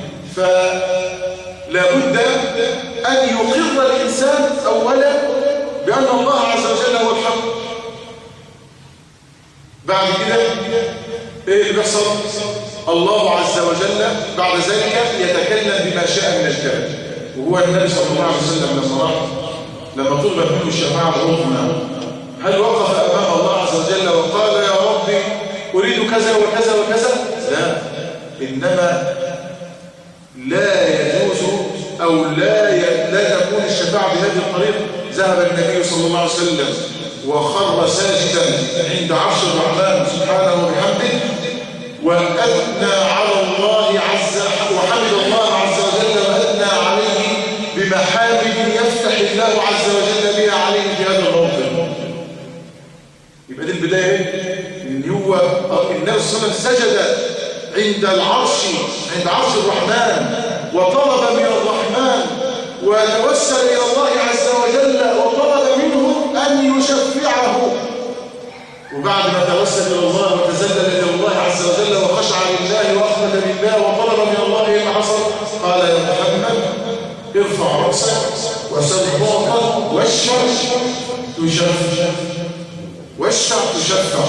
فلا بد ان يقر الانسان اولا بان الله عز وجل هو الحق. بعد كده ايه اللي بيحصل؟ الله عز وجل بعد ذلك يتكلم بما شاء من الكلام. وهو النبي صلى الله عليه وسلم لما طلبت منه الشفاعة العظمى، هل وقف امام الله عز وجل وقال يا ربي اريد كذا وكذا وكذا؟ لا، انما لا يجوز او لا تكون الشفاعة بهذه الطريقة. ذهب النبي صلى الله عليه وسلم وخر ساجدا عند عرش الرحمن سبحانه وبحمده وأثنى على الله وحمد الله عز وجل وأثنى عليه بمحامد يفتح الله عز وجل بها عليه في هذا الموطن. يبقى دي البداية، ان هو النبي صلى الله عليه وسلم سجد عند عرش الرحمن وطلب من الرحمن وتوسل إلى الله عز وجل وطلب منه أن يشفعه. وبعد ما توسل إلى الله وتذلل إلى الله عز وجل وخشع لله وأخمد لله وطلب من الله إيه حصل؟ قال يا محمد ارفع رأسك وسل ضعفك واشفع تشفع.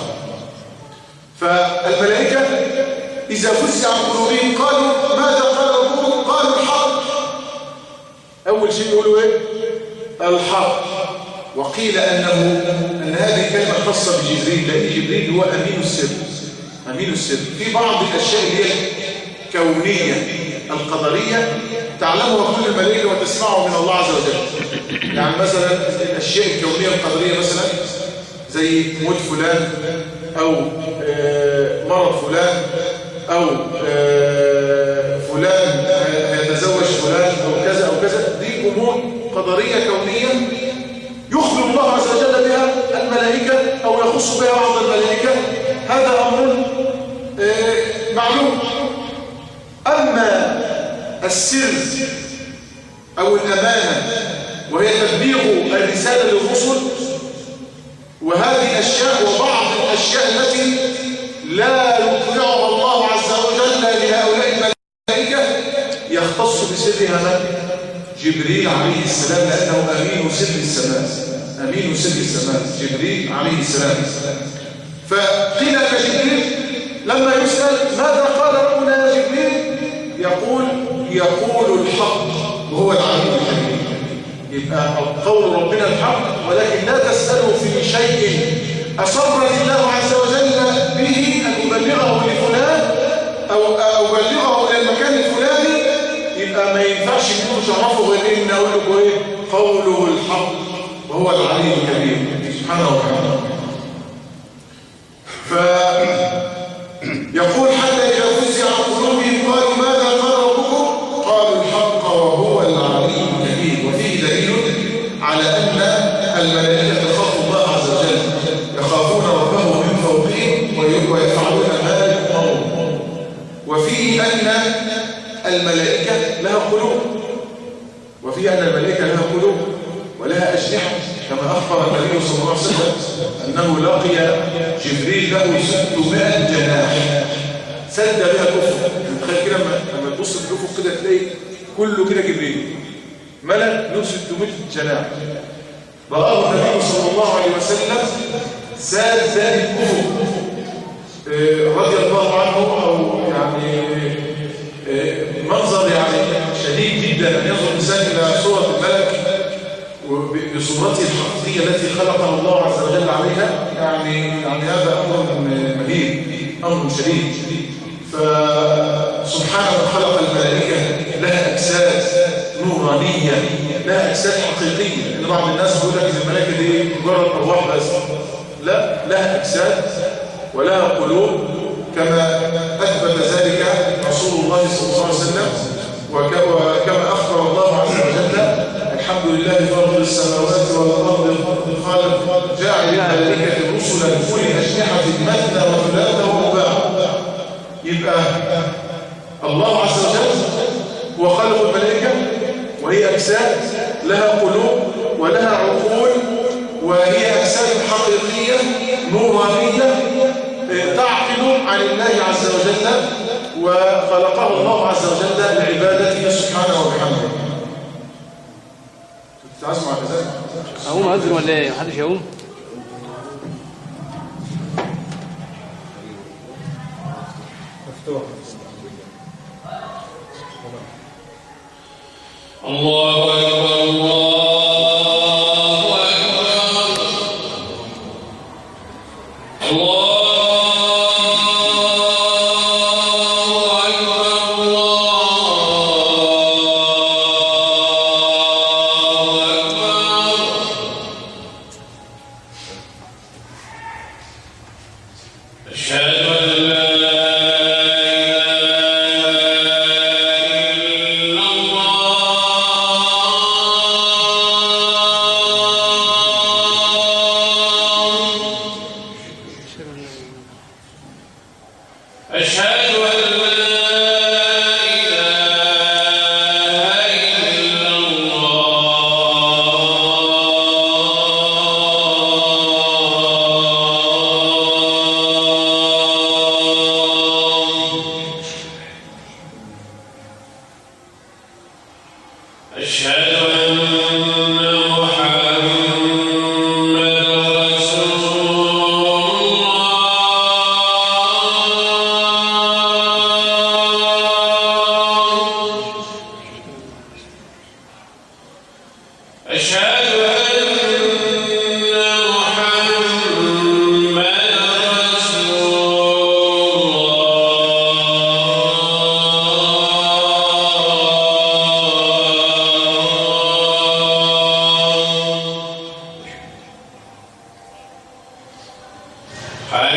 فالملائكة إذا فزع عن قلوبهم قالوا ماذا قال ربكم؟ قالوا الحق. أول شيء يقولوا إيه؟ الحق. وقيل أن هذه كلمة خاصة بجبريل، لأن جبريل هو أمين السر في بعض الأشياء اللي هي الكونية القدرية تعلمها كل الملائكة وتسمعه من الله عز وجل. يعني مثلا الأشياء الكونية القدرية مثلا زي موت فلان أو مرض فلان أو فلان يتزوج فلان أو كذا أو كذا. دي أمور قدرية كونية يخبر الله عز وجل بها الملائكة أو يخص بها بعض الملائكة، هذا أمر معلوم. أما السر أو الأمانة وهي تبليغ الرسالة للرسل، وهذه الأشياء وبعض الأشياء التي لا يطلعها الله عز وجل لهؤلاء الملائكة يختص بسرها من؟ جبريل عليه السلام، لأنه أمين سر السماء، أمين سر السماء جبريل عليه السلام. فقيل كجبريل لما يسأل ماذا قال ربنا يا جبريل؟ يقول الحق وهو العليم الحكيم. يبقى قول ربنا الحق، ولكن لا تسأله في شيء أصرني الله عز وجل به أن أبلغه لفلان أو أبلغه إلى المكان الفلاني، يبقى ما ينفعش يكون شرفه غير إن أقول له إيه؟ قوله الحق وهو العليم الكبير سبحانه وتعالى. فيقول حتى إذا فزع عن قلوبهم قالوا ماذا قال ربكم؟ قالوا الحق وهو العليم الكبير. وفيه دليل على أن الملائكة تخاف الله عز وجل، يخافون ربهم من فوقهم ويفعلون ما يؤمرون. وفيه أن الملائكة لها قلوب، وفيه أن الملائكة لها قلوب ولها أجنحة، كما أخبر النبي صلى الله عليه وسلم أنه لقي جبريل له 600 جناح سد بها الأفق. تخيل كده لما تبص في الأفق كده تلاقي كله كده جبريل ملك له 600 جناح. رآه النبي صلى الله عليه وسلم ساد الأفق رضي الله عنه، أو يعني منظر يعني شديد جدا أن ينظر الإنسان إلى صورة الملك بصورته الحقيقية التي خلقه الله عز وجل عليها. يعني هذا أمر مهيب، أمر شديد. فسبحانه خلق الملائكة لها أجساد نورانية، لها أجساد حقيقية. لأن بعض الناس يقول لك الملائكة دي مجرد أرواح بس، لا، لها أجساد ولها قلوب، كما أثبت ذلك رسول الله صلى الله عليه وسلم، وكما أخبر الله عز وجل الحمد لله فاطر السماوات والأرض خالق جاعل الملائكة رسلا أولي أجنحة مثنى وثلاث ورباع. يبقى الله عز وجل هو خالق الملائكة، وهي أجساد لها قلوب ولها عقول، وهي أجساد حقيقية نورانية تعقل عن الله عز وجل، وخلقه الله عز وجل لعبادته سبحانه وبحمده. تسمع كذا؟ أقوم أذن ولا إيه؟ محدش يقوم؟ مفتوح. الله أكبر الله أكبر الله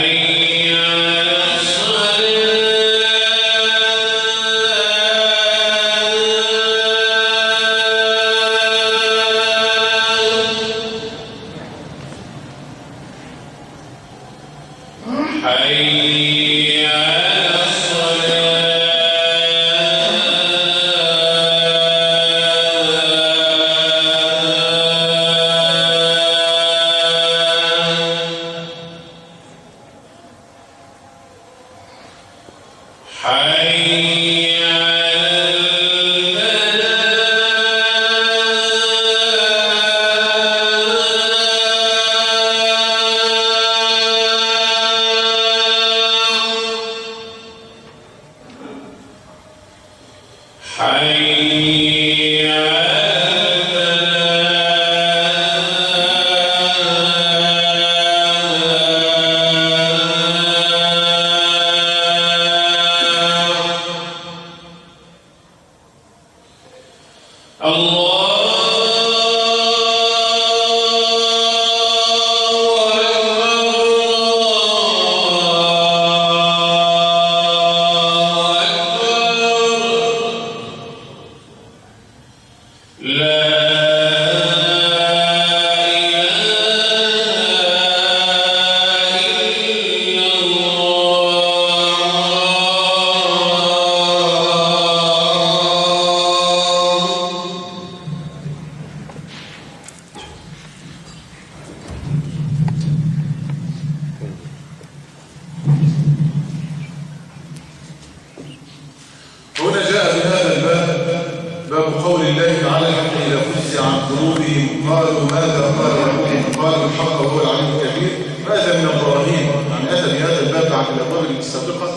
هنا جاء بهذا الباب باب قول الله تعالى حتى إذا فزع عن قلوبهم قالوا ماذا قال ربكم قالوا الحق وهو العلي الكبير. هذا من البراهين، يعني أتى بهذا الباب بعد الأبواب السابقة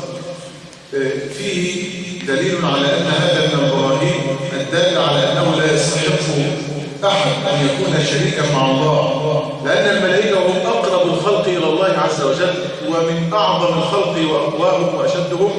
فيه دليل على أن هذا من البراهين الدال على أنه لا يستحق أحد أن يكون شريكا مع الله، لأن الملائكة هم أقرب الخلق إلى الله عز وجل ومن أعظم الخلق وأقواهم وأشدهم،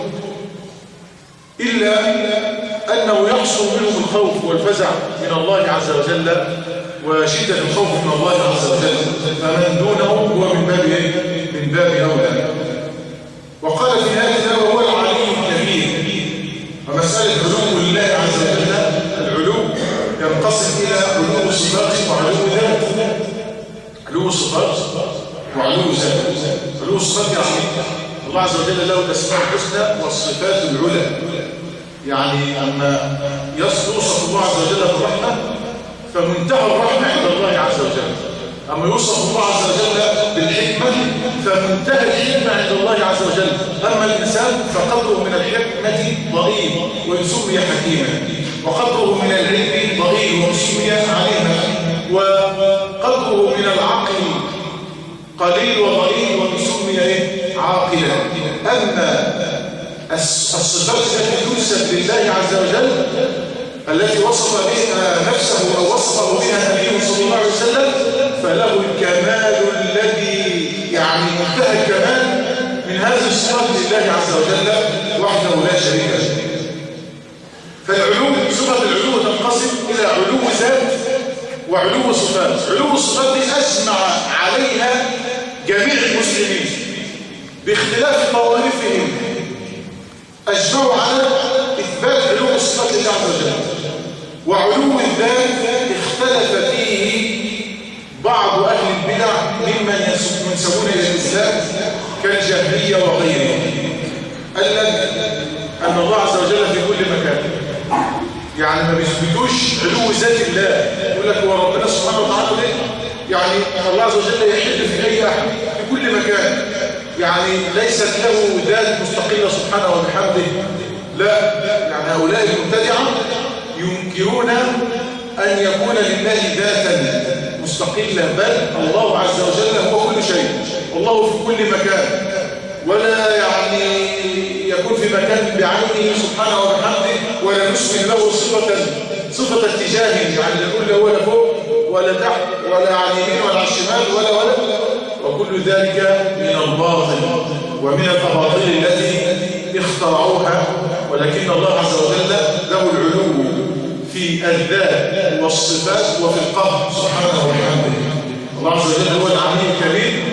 إلا أنه يحصل منهم الخوف والفزع من الله عز وجل وشدة الخوف من الله عز وجل، فمن دونه هو من باب من باب أولى. وقال في هذا وهو العلي الكبير. ومسألة علو الله عز وجل، العلو ينقسم إلى علو صفات وعلو ذات. علو صفات وعلو ذات. علو صفات يعني الله عز وجل له الأسماء الحسنى والصفات العلى، يعني أما يوصف الله عز وجل بالرحمة فمنتهى الرحمة عند الله عز وجل، أما يوصف الله عز وجل بالحكمة فمنتهى الحكمة عند الله عز وجل. أما الإنسان فقدره من الحكمة ضئيل ويسمي حكيما، وقدره من العلم ضئيل ويسمي عليما، وقدره من العقل قليل وضئيل ويسمي عاقلا. أما الصفات التي تنسب لله عز وجل التي وصف بها نفسه أو وصفه بها نبيه صلى الله عليه وسلم فله الكمال الذي يعني منتهى الكمال من هذه الصفات لله عز وجل وحده لا شريك له. فالعلو صفة العلو تنقسم إلى علو ذات وعلو صفات. علو الصفات دي أجمع عليها جميع المسلمين باختلاف طوائفهم، أجمعوا على إثبات علو الصفات لله عز وجل. وعلو الذات اختلف فيه بعض أهل البدع ممن ينسبون إلى الإسلام كالجهمية وغيرهم. قال لك أن الله عز وجل في كل مكان، يعني ما بيثبتوش علو ذات الله. يقول لك هو ربنا سبحانه وتعالى ليه؟ يعني الله عز وجل يحل في أي أحد في كل مكان، يعني ليست له ذات مستقلة سبحانه وبحمده. لا، يعني هؤلاء المبتدعة ينكرون أن يكون لله ذاتا مستقلة، بل الله عز وجل هو كل شيء، والله في كل مكان، ولا يعني يكون في مكان بعينه سبحانه وبحمده، ولا نسمي له صفة اتجاه، يعني نقول له ولا فوق ولا تحت ولا على اليمين ولا على الشمال ولا وكل ذلك من الباطل ومن الأباطيل التي اخترعوها. ولكن الله عز وجل له العلو في الذات والصفات وفي القهر سبحانه وبحمده. الله عز وجل هو العلي الكبير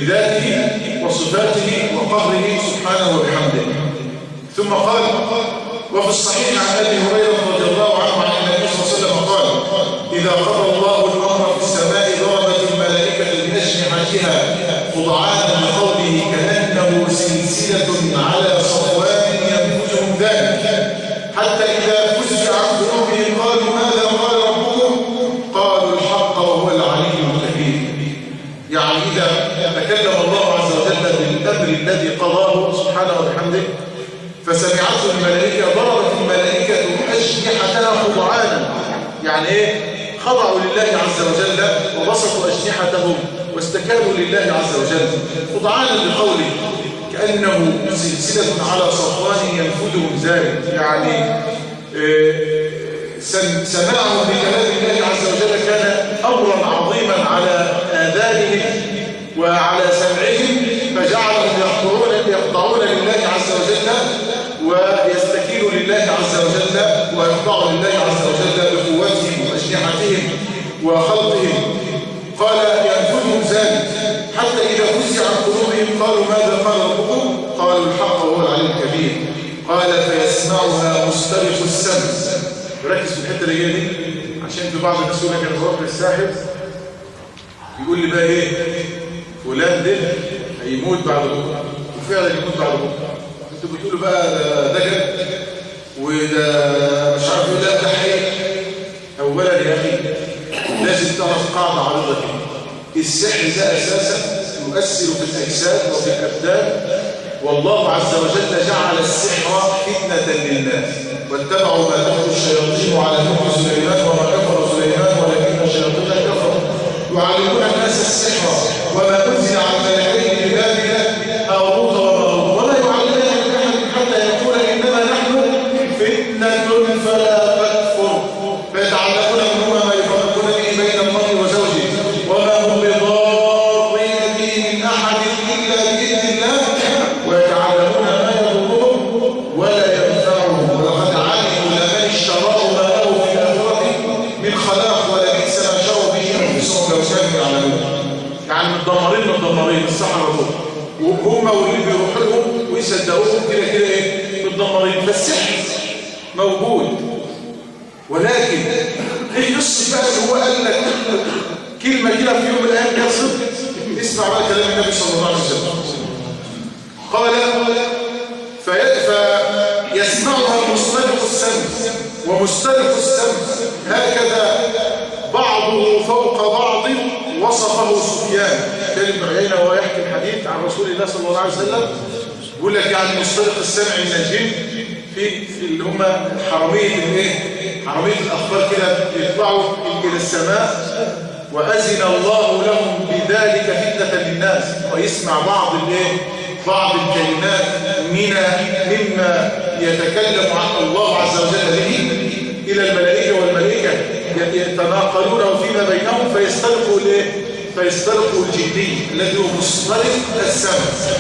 بذاته وصفاته وقهره سبحانه وبحمده. ثم قال: وفي الصحيح عن أبي هريرة رضي الله عنه عن النبي صلى الله عليه وسلم قال: إذا قضى الله الأمر في السماء ضربت الملائكة بأجنحتها خضعانا لقوله كأنه سلسلة على صفوان ينفذهم ذلك، حتى إذا فزع عن قلوبهم قالوا: ماذا قال ربكم؟ قالوا: الحق وهو العلي الكبير. يعني إذا تكلم الله عز وجل بالأمر الذي قضاه سبحانه وبحمده فسمعته الملائكة، ضربت الملائكة أجنحتها خضعانا. يعني إيه؟ خضعوا لله عز وجل وبسطوا أجنحتهم واستكانوا لله عز وجل خضعانا بقوله كأنه سلسلة على صفوان ينفذهم ذلك. يعني سماعهم بكلام الله عز وجل كان أمرا عظيما على آذانهم وعلى سمعهم، فجعلهم يخضعون لله عز وجل ويستكينوا لله عز وجل ويخضعوا لله عز وجل بقوتهم وأجنحتهم وخلقهم. قال: ينفذهم ذلك حتى إذا فزع عن قلوبهم قالوا: ماذا قال ربكم؟ قالوا: الحق وهو العلي الكبير. قال: فيسمعها مسترق السمع. ركز في الحته اللي جايه دي، عشان في بعض الناس يقول لك انا بروح للساحر يقول لي بقى ايه فلان ده هيموت بعد بكره، وفعلا يموت بعد بكره. انتوا بتقولوا بقى ده جد وده مش عارف ايه، لا ده حقيقي. اولا يا اخي لازم تعرف قاعده عريضه كده: السحر ده اساسا يؤثر في الاجساد وفي الابدان، والله عز وجل جعل السحر فتنه للناس واتبعوا ما تتلو الشياطين على ملك سليمان وما كفر سليمان ولكن الشياطين كفروا يعلمون الناس السحر وما انزل على الملكين ببابل هاروت وماروت وما يعلمان من احد حتى يقول انما نحن فتنه فلا تكفر، فيتعلمون منهما ما يفرقون به بين المرء وزوجه وما هم بضارين به من احد الا باذن الله ويتعلمون ما يضرهم ولا ينفعهم ولقد علموا لمن اشتراه ما له في الاخره من خلاق ولبئس ما شروا به انفسهم لو كانوا يعلمون. يعني متدمرين السحرة دول وهم واللي بيروحوا لهم ويصدقوهم كده ايه متدمرين. فالسحر موجود، ولكن ايه قصه بقى اللي هو قال لك كلمه كده في يوم من الايام كانت صدق؟ اسمع بقى كلام النبي صلى الله عليه وسلم. قال: فيسمعها مسترق السمع ومسترق السمع هكذا بعضه فوق بعض وصفه سفيان. كان ابن عيينة وهو يحكي الحديث عن رسول الله صلى الله عليه وسلم يقول لك يعني مسترق السمع من الجن في اللي هم حرامية الايه؟ حرامية الأخبار كده يطلعوا إلى السماء وأذن الله لهم بذلك فتنة للناس، ويسمع بعض الايه؟ بعض الكلمات مما يتكلم عن الله عز وجل به إلى الملائكة، والملائكة يتناقلونه فيما بينهم فيستلقوا الايه؟ فيستلقوا الجني الذي هو مسترق السمع.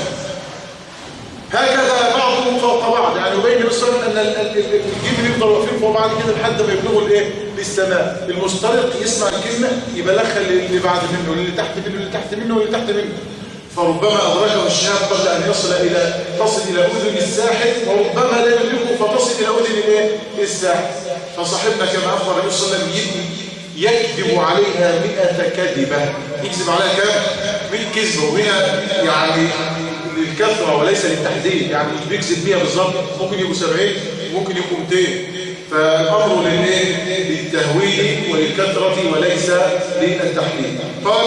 هكذا بعضهم فوق بعض، يعني يبين بالصورة ان الجن يفضلوا واقفين فوق بعض كده لحد ما يبلغوا الايه؟ للسماء. المسترق يسمع الكلمه يبلغها اللي بعد منه، اللي تحت منه، اللي تحت منه، واللي تحت منه، فربما ادركه الشهاب قبل ان تصل الى اذن الساحر، وربما لا يدركه فتصل الى اذن الايه؟ الساحر. فصاحبنا كما اخبر النبي صلى الله عليه وسلم يكذب عليها 100 كذبه. يكذب عليها كام؟ 100 كذبه، وهنا يعني للكثره وليس للتحديد، يعني مش بيكذب 100 بالظبط، ممكن يبقوا 70 ممكن يبقوا 200. فالامر للتهويل وللكثره وليس للتحديد. قال: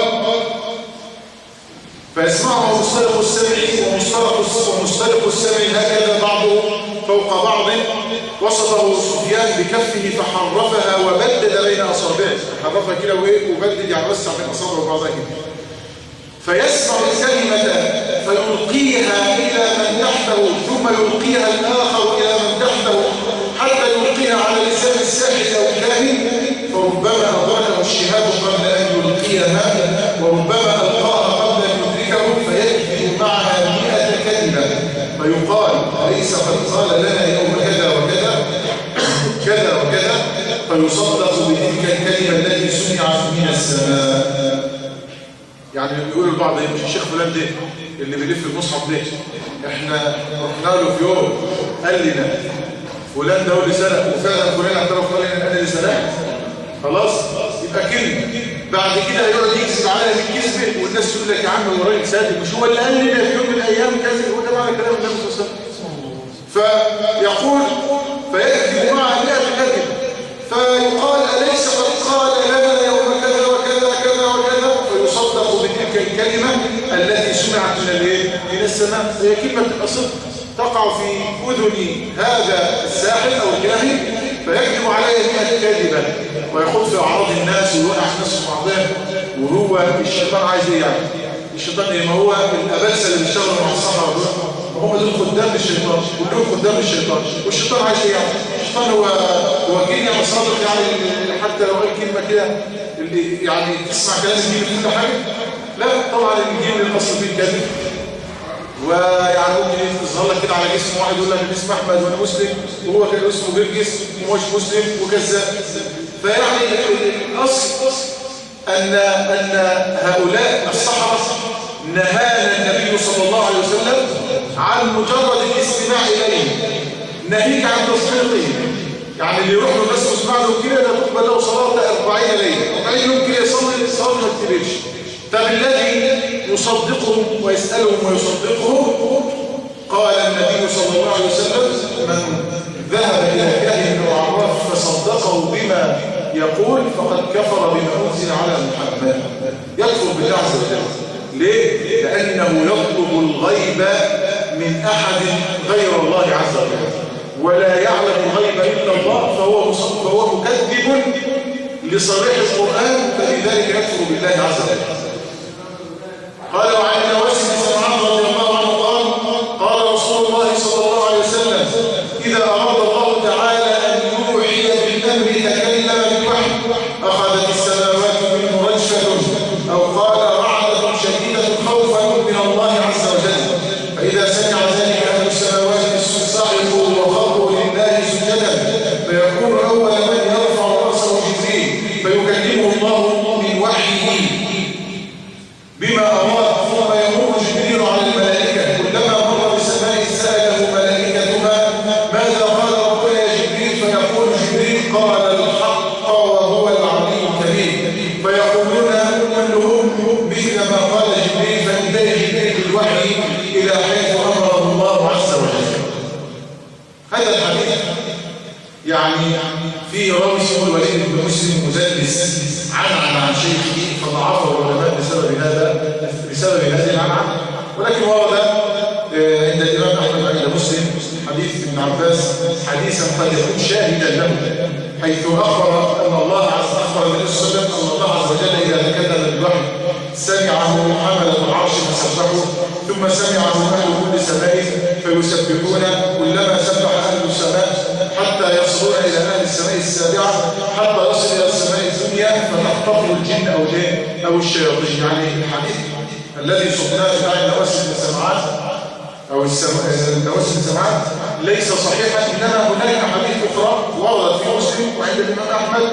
فيسمعه مسترق السمع ومسترق السمع هكذا بعضه فوق بعض وصفه سفيان بكفه فحرفها وبدد بين اصابعه. حرفها كده وبدد يعني وسع بين اصابعه وبعضها كده. فيسمع الكلمه فيلقيها الى من تحته ثم يلقيها الاخر الى من تحته حتى يلقيها على لسان الساحر او الكاهن، فربما ادركه الشهاب قبل ان يلقيها وربما القاها قبل ان يدركه فيكذب معها 100 كلمه فيقال: أليس قد قال لنا يوم كذا وكذا كذا وكذا؟ فيصدق بتلك الكلمه التي سمعت من السماء. يعني بيقولوا البعض مش الشيخ فلان ده اللي بيلف المصحف ده، احنا رحنا له في يوم قال لنا فلان ده هو اللي سرق، وفعلا فلان اعترف قال لنا انا اللي سرقت، خلاص يبقى كلمه. بعد كده هيقعد يكذب علينا بالكذب، والناس تقول لك يا عم هو راجل صادق، مش هو اللي قال لنا في يوم من الايام كذا، هو ده معنى كلام النبي صلى الله عليه وسلم. فيقول فيكذب مع 100 كذب، فيقال أليس قد قال لنا يوم كذا وكذا كذا وكذا، فيصدق بتلك الكلمة التي سمعت من السماء. هي كلمة الصدق تقع في أذن هذا الساحر أو الكاهن، فيكذب عليه 100 كذبة ويخوض في أعراض الناس ويوقع الناس في بعضها. وهو الشيطان عايز ايه يعني؟ الشيطان ايه؟ ما هو الأبلسة اللي بيشتغلوا مع الصحراء دول هم دول خدام الشيطان، كلهم خدام الشيطان. والشيطان عايز ايه يعني؟ الشيطان هو كلمة مصادق يعني، حتى لو قال كلمة كده اللي يعني تسمع كلام الدين في كل حاجة. لا طبعا الدين الاصل فيه الكذب، ويعني ممكن يظهر لك كده على جسم واحد يقول لك اسم احمد وانا مسلم، وهو كان اسمه جرجس ومش مسلم وكذاب. فيعني الاصل ان هؤلاء الصحراء نهانا النبي صلى الله عليه وسلم عن مجرد الاستماع اليهم، ناهيك عن تصديقهم. يعني اللي يروح له بس ويسمع له كده ده تقبل له صلاه 40 ليله، 40 يوم كده يصلي الصلاه ما تكتبش. طب الذي يصدقهم ويسالهم ويصدقهم، قال النبي صلى الله عليه وسلم من ذهب الى كاهن او عراف فصدقه بما يقول فقد كفر بما انزل على محمد، يكفر بالله عز وجل. ليه؟ لأنه يطلب الغيب من أحد غير الله عز وجل، ولا يعلم الغيب إلا الله، فهو مكذب لصريح القرآن، فلذلك يكفر بالله عز وجل. قال وعن النواس بن سمعان رضي الله عنه قال رسول الله صلى الله عليه وسلم إذا أراد الله تعالى أن يوحي بالأمر تكلم بالوحي، أخذت السماوات منه رجفة، أو قال رعدة شديدة خوفا من الله عز وجل، فإذا سمع ذلك أهل السماوات صعقوا وخروا لله سجدا، فيكون أول من يرفع رأسه جبريل فيكلمه الله من وحيه بما أراد، ثم يمر جبريل على الملائكة، كلما مر بسماء سأله ملائكتها ماذا قال ربنا يا جبريل، فيقول جبريل قال الحق وهو العلي الكبير، فيقولون كلهم مثل ما قال جبريل، فانتهي جبريل بالوحي إلى حيث أمره الله عز وجل. هذا الحديث يعني في راوي اسمه الوليد بن مسلم مدلس عن شيخه فضعفه العلماء بسبب هذه العنعنة، ولكن ورد عند الإمام أحمد عند مسلم حديث ابن عباس حديثا قد يكون شاهدا له، حيث أخبر النبي صلى الله عليه وسلم أن الله عز وجل إذا تكلم بالوحي سمعه حملة العرش فسبحوا، ثم سمعه أهل كل سماء فيسبحون، كلما سبح أهل السماء حتى يصلون إلى أهل السماء السابعة، حتى يصل إلى السماء الدنيا فتخطفه الجن أو الشياطين. يعني الحديث الذي صدناه بتاع النواس بن سمعان أو النواس بن سمعان ليس صحيحا، إنما هناك حديث أخرى وردت في مسلم وعند الإمام أحمد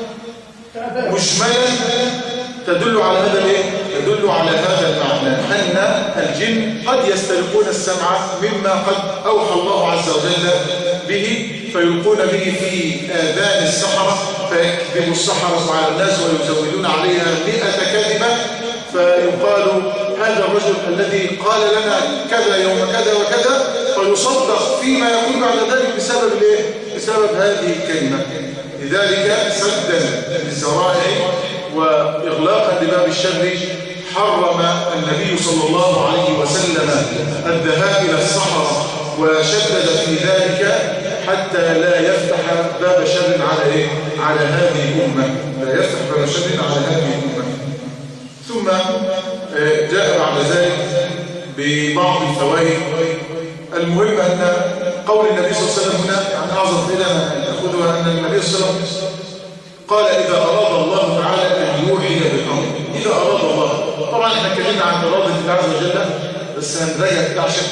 مجملا تدل على هذا يدل على هذا المعنى، أن الجن قد يستلقون السمع مما قد أوحى الله عز وجل به، فيلقون به في آذان السحرة، فيكذب السحرة على الناس ويزودون عليها 100 كذبة، فيقال هذا الرجل الذي قال لنا كذا يوم كذا وكذا، فيصدق فيما يقول بعد ذلك بسبب هذه الكلمة. لذلك سدا للذرائع وإغلاقا لباب الشر حرم النبي صلى الله عليه وسلم الذهاب إلى الصحراء، وشدد في ذلك حتى لا يفتح باب شر على هذه الأمة، لا يفتح باب شر على هذه الأمة. ثم جاء بعد ذلك ببعض الفوائد. المهم أن قول النبي صلى الله عليه وسلم هنا عن أعظم فائدة نأخذها أن النبي صلى الله عليه وسلم قال إذا أراد الله تعالى أن يوحي بالأمر. إذا أراد الله، طبعا احنا اتكلمنا عن إرادة الله عز وجل، بس هنراجع كده عشان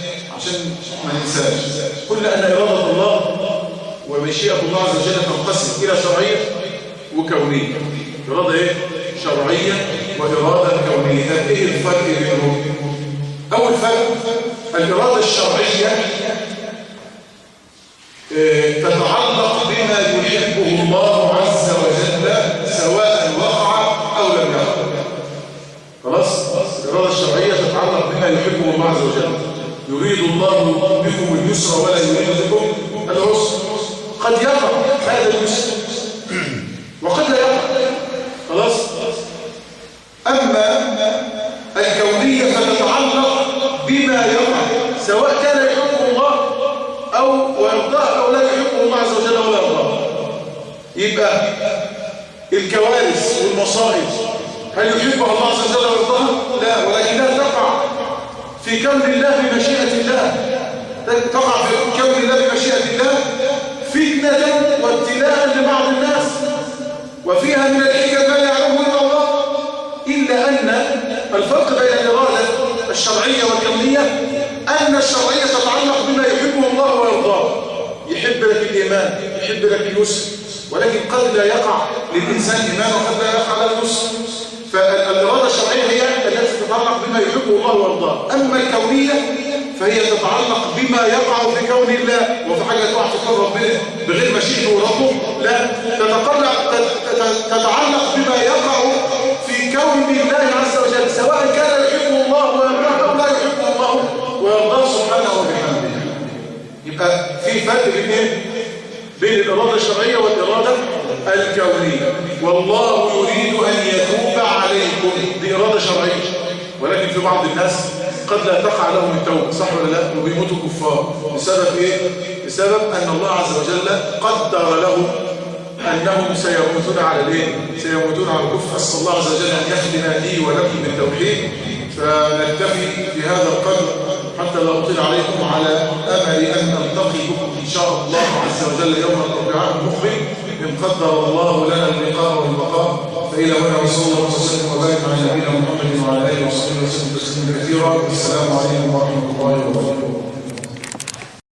ما ننساش. قلنا أن إرادة الله ومشيئة الله عز وجل تنقسم إلى شرعية وكونية. إرادة شرعية وإرادة كونية. إيه الفرق بينهم؟ أول فرق، الإرادة الشرعية تتعلق بما يحبه الله عز وجل سواء وقع أو لم يقع. خلاص؟ الإرادة الشرعية تتعلق بما يحبه الله عز وجل. يريد الله بكم اليسر ولا يريد بكم العسر. قد يقع هذا اليسر وقد لا يقع. خلاص؟ أما الكونية فتتعلق بما يقع سواء كان يحبه الله أو ويرضاه أو لا يحبه الله عز وجل ولا يرضاه. يبقى الكوارث والمصائب هل يحبها الله عز وجل ويرضاها؟ لا، ولكنها تقع في كون الله بمشيئة الله. تقع في كون الله بمشيئة الله فتنة وابتلاء لبعض الناس، وفيها من الحكم ما يعلمه إلا الله. إلا أن الفرق بين الإرادة الشرعية والكونية أن الشرعية تتعلق بما يحبه الله ويرضاه. يحب لك الإيمان، يحب لك اليسر، ولكن قد لا يقع للإنسان إيمان وقد لا يقع له يسر. فالإرادة الشرعية هي التي تتعلق بما يحبه الله ويرضاه. أما الكونية فهي تتعلق بما يقع في كون الله. وفي حاجة تقع في كون ربنا بغير مشيئته وربه؟ لا، تتعلق بما يقع في كون الله عز وجل سواء كان يحبه الله ويرضاه أو لا يحبه الله ويرضاه سبحانه وبحمده. يبقى في فرق بين الإرادة الشرعية والإرادة الكونية. والله يريد أن يتوب عليكم، دي إرادة شرعية، ولكن في بعض الناس قد لا تقع لهم التوبة، صح ولا لا؟ وبيموتوا كفار. بسبب إيه؟ بسبب أن الله عز وجل قدر لهم أنهم سيموتون على الإيه؟ سيموتون على الكفر. أسأل الله عز وجل أن يخدم لي ولكم بالتوحيد. فنكتفي بهذا القدر حتى لا أطيل عليكم، على أمل أن نلتقي بكم إن شاء الله عز وجل يوم الأربعاء المقبل إن قدر الله لنا اللقاء والبقاء. فإلى هنا وصلى الله وسلم وبارك على نبينا محمد وعلى آله وصحبه وسلم تسليما كثيرا. والسلام عليكم ورحمة الله وبركاته.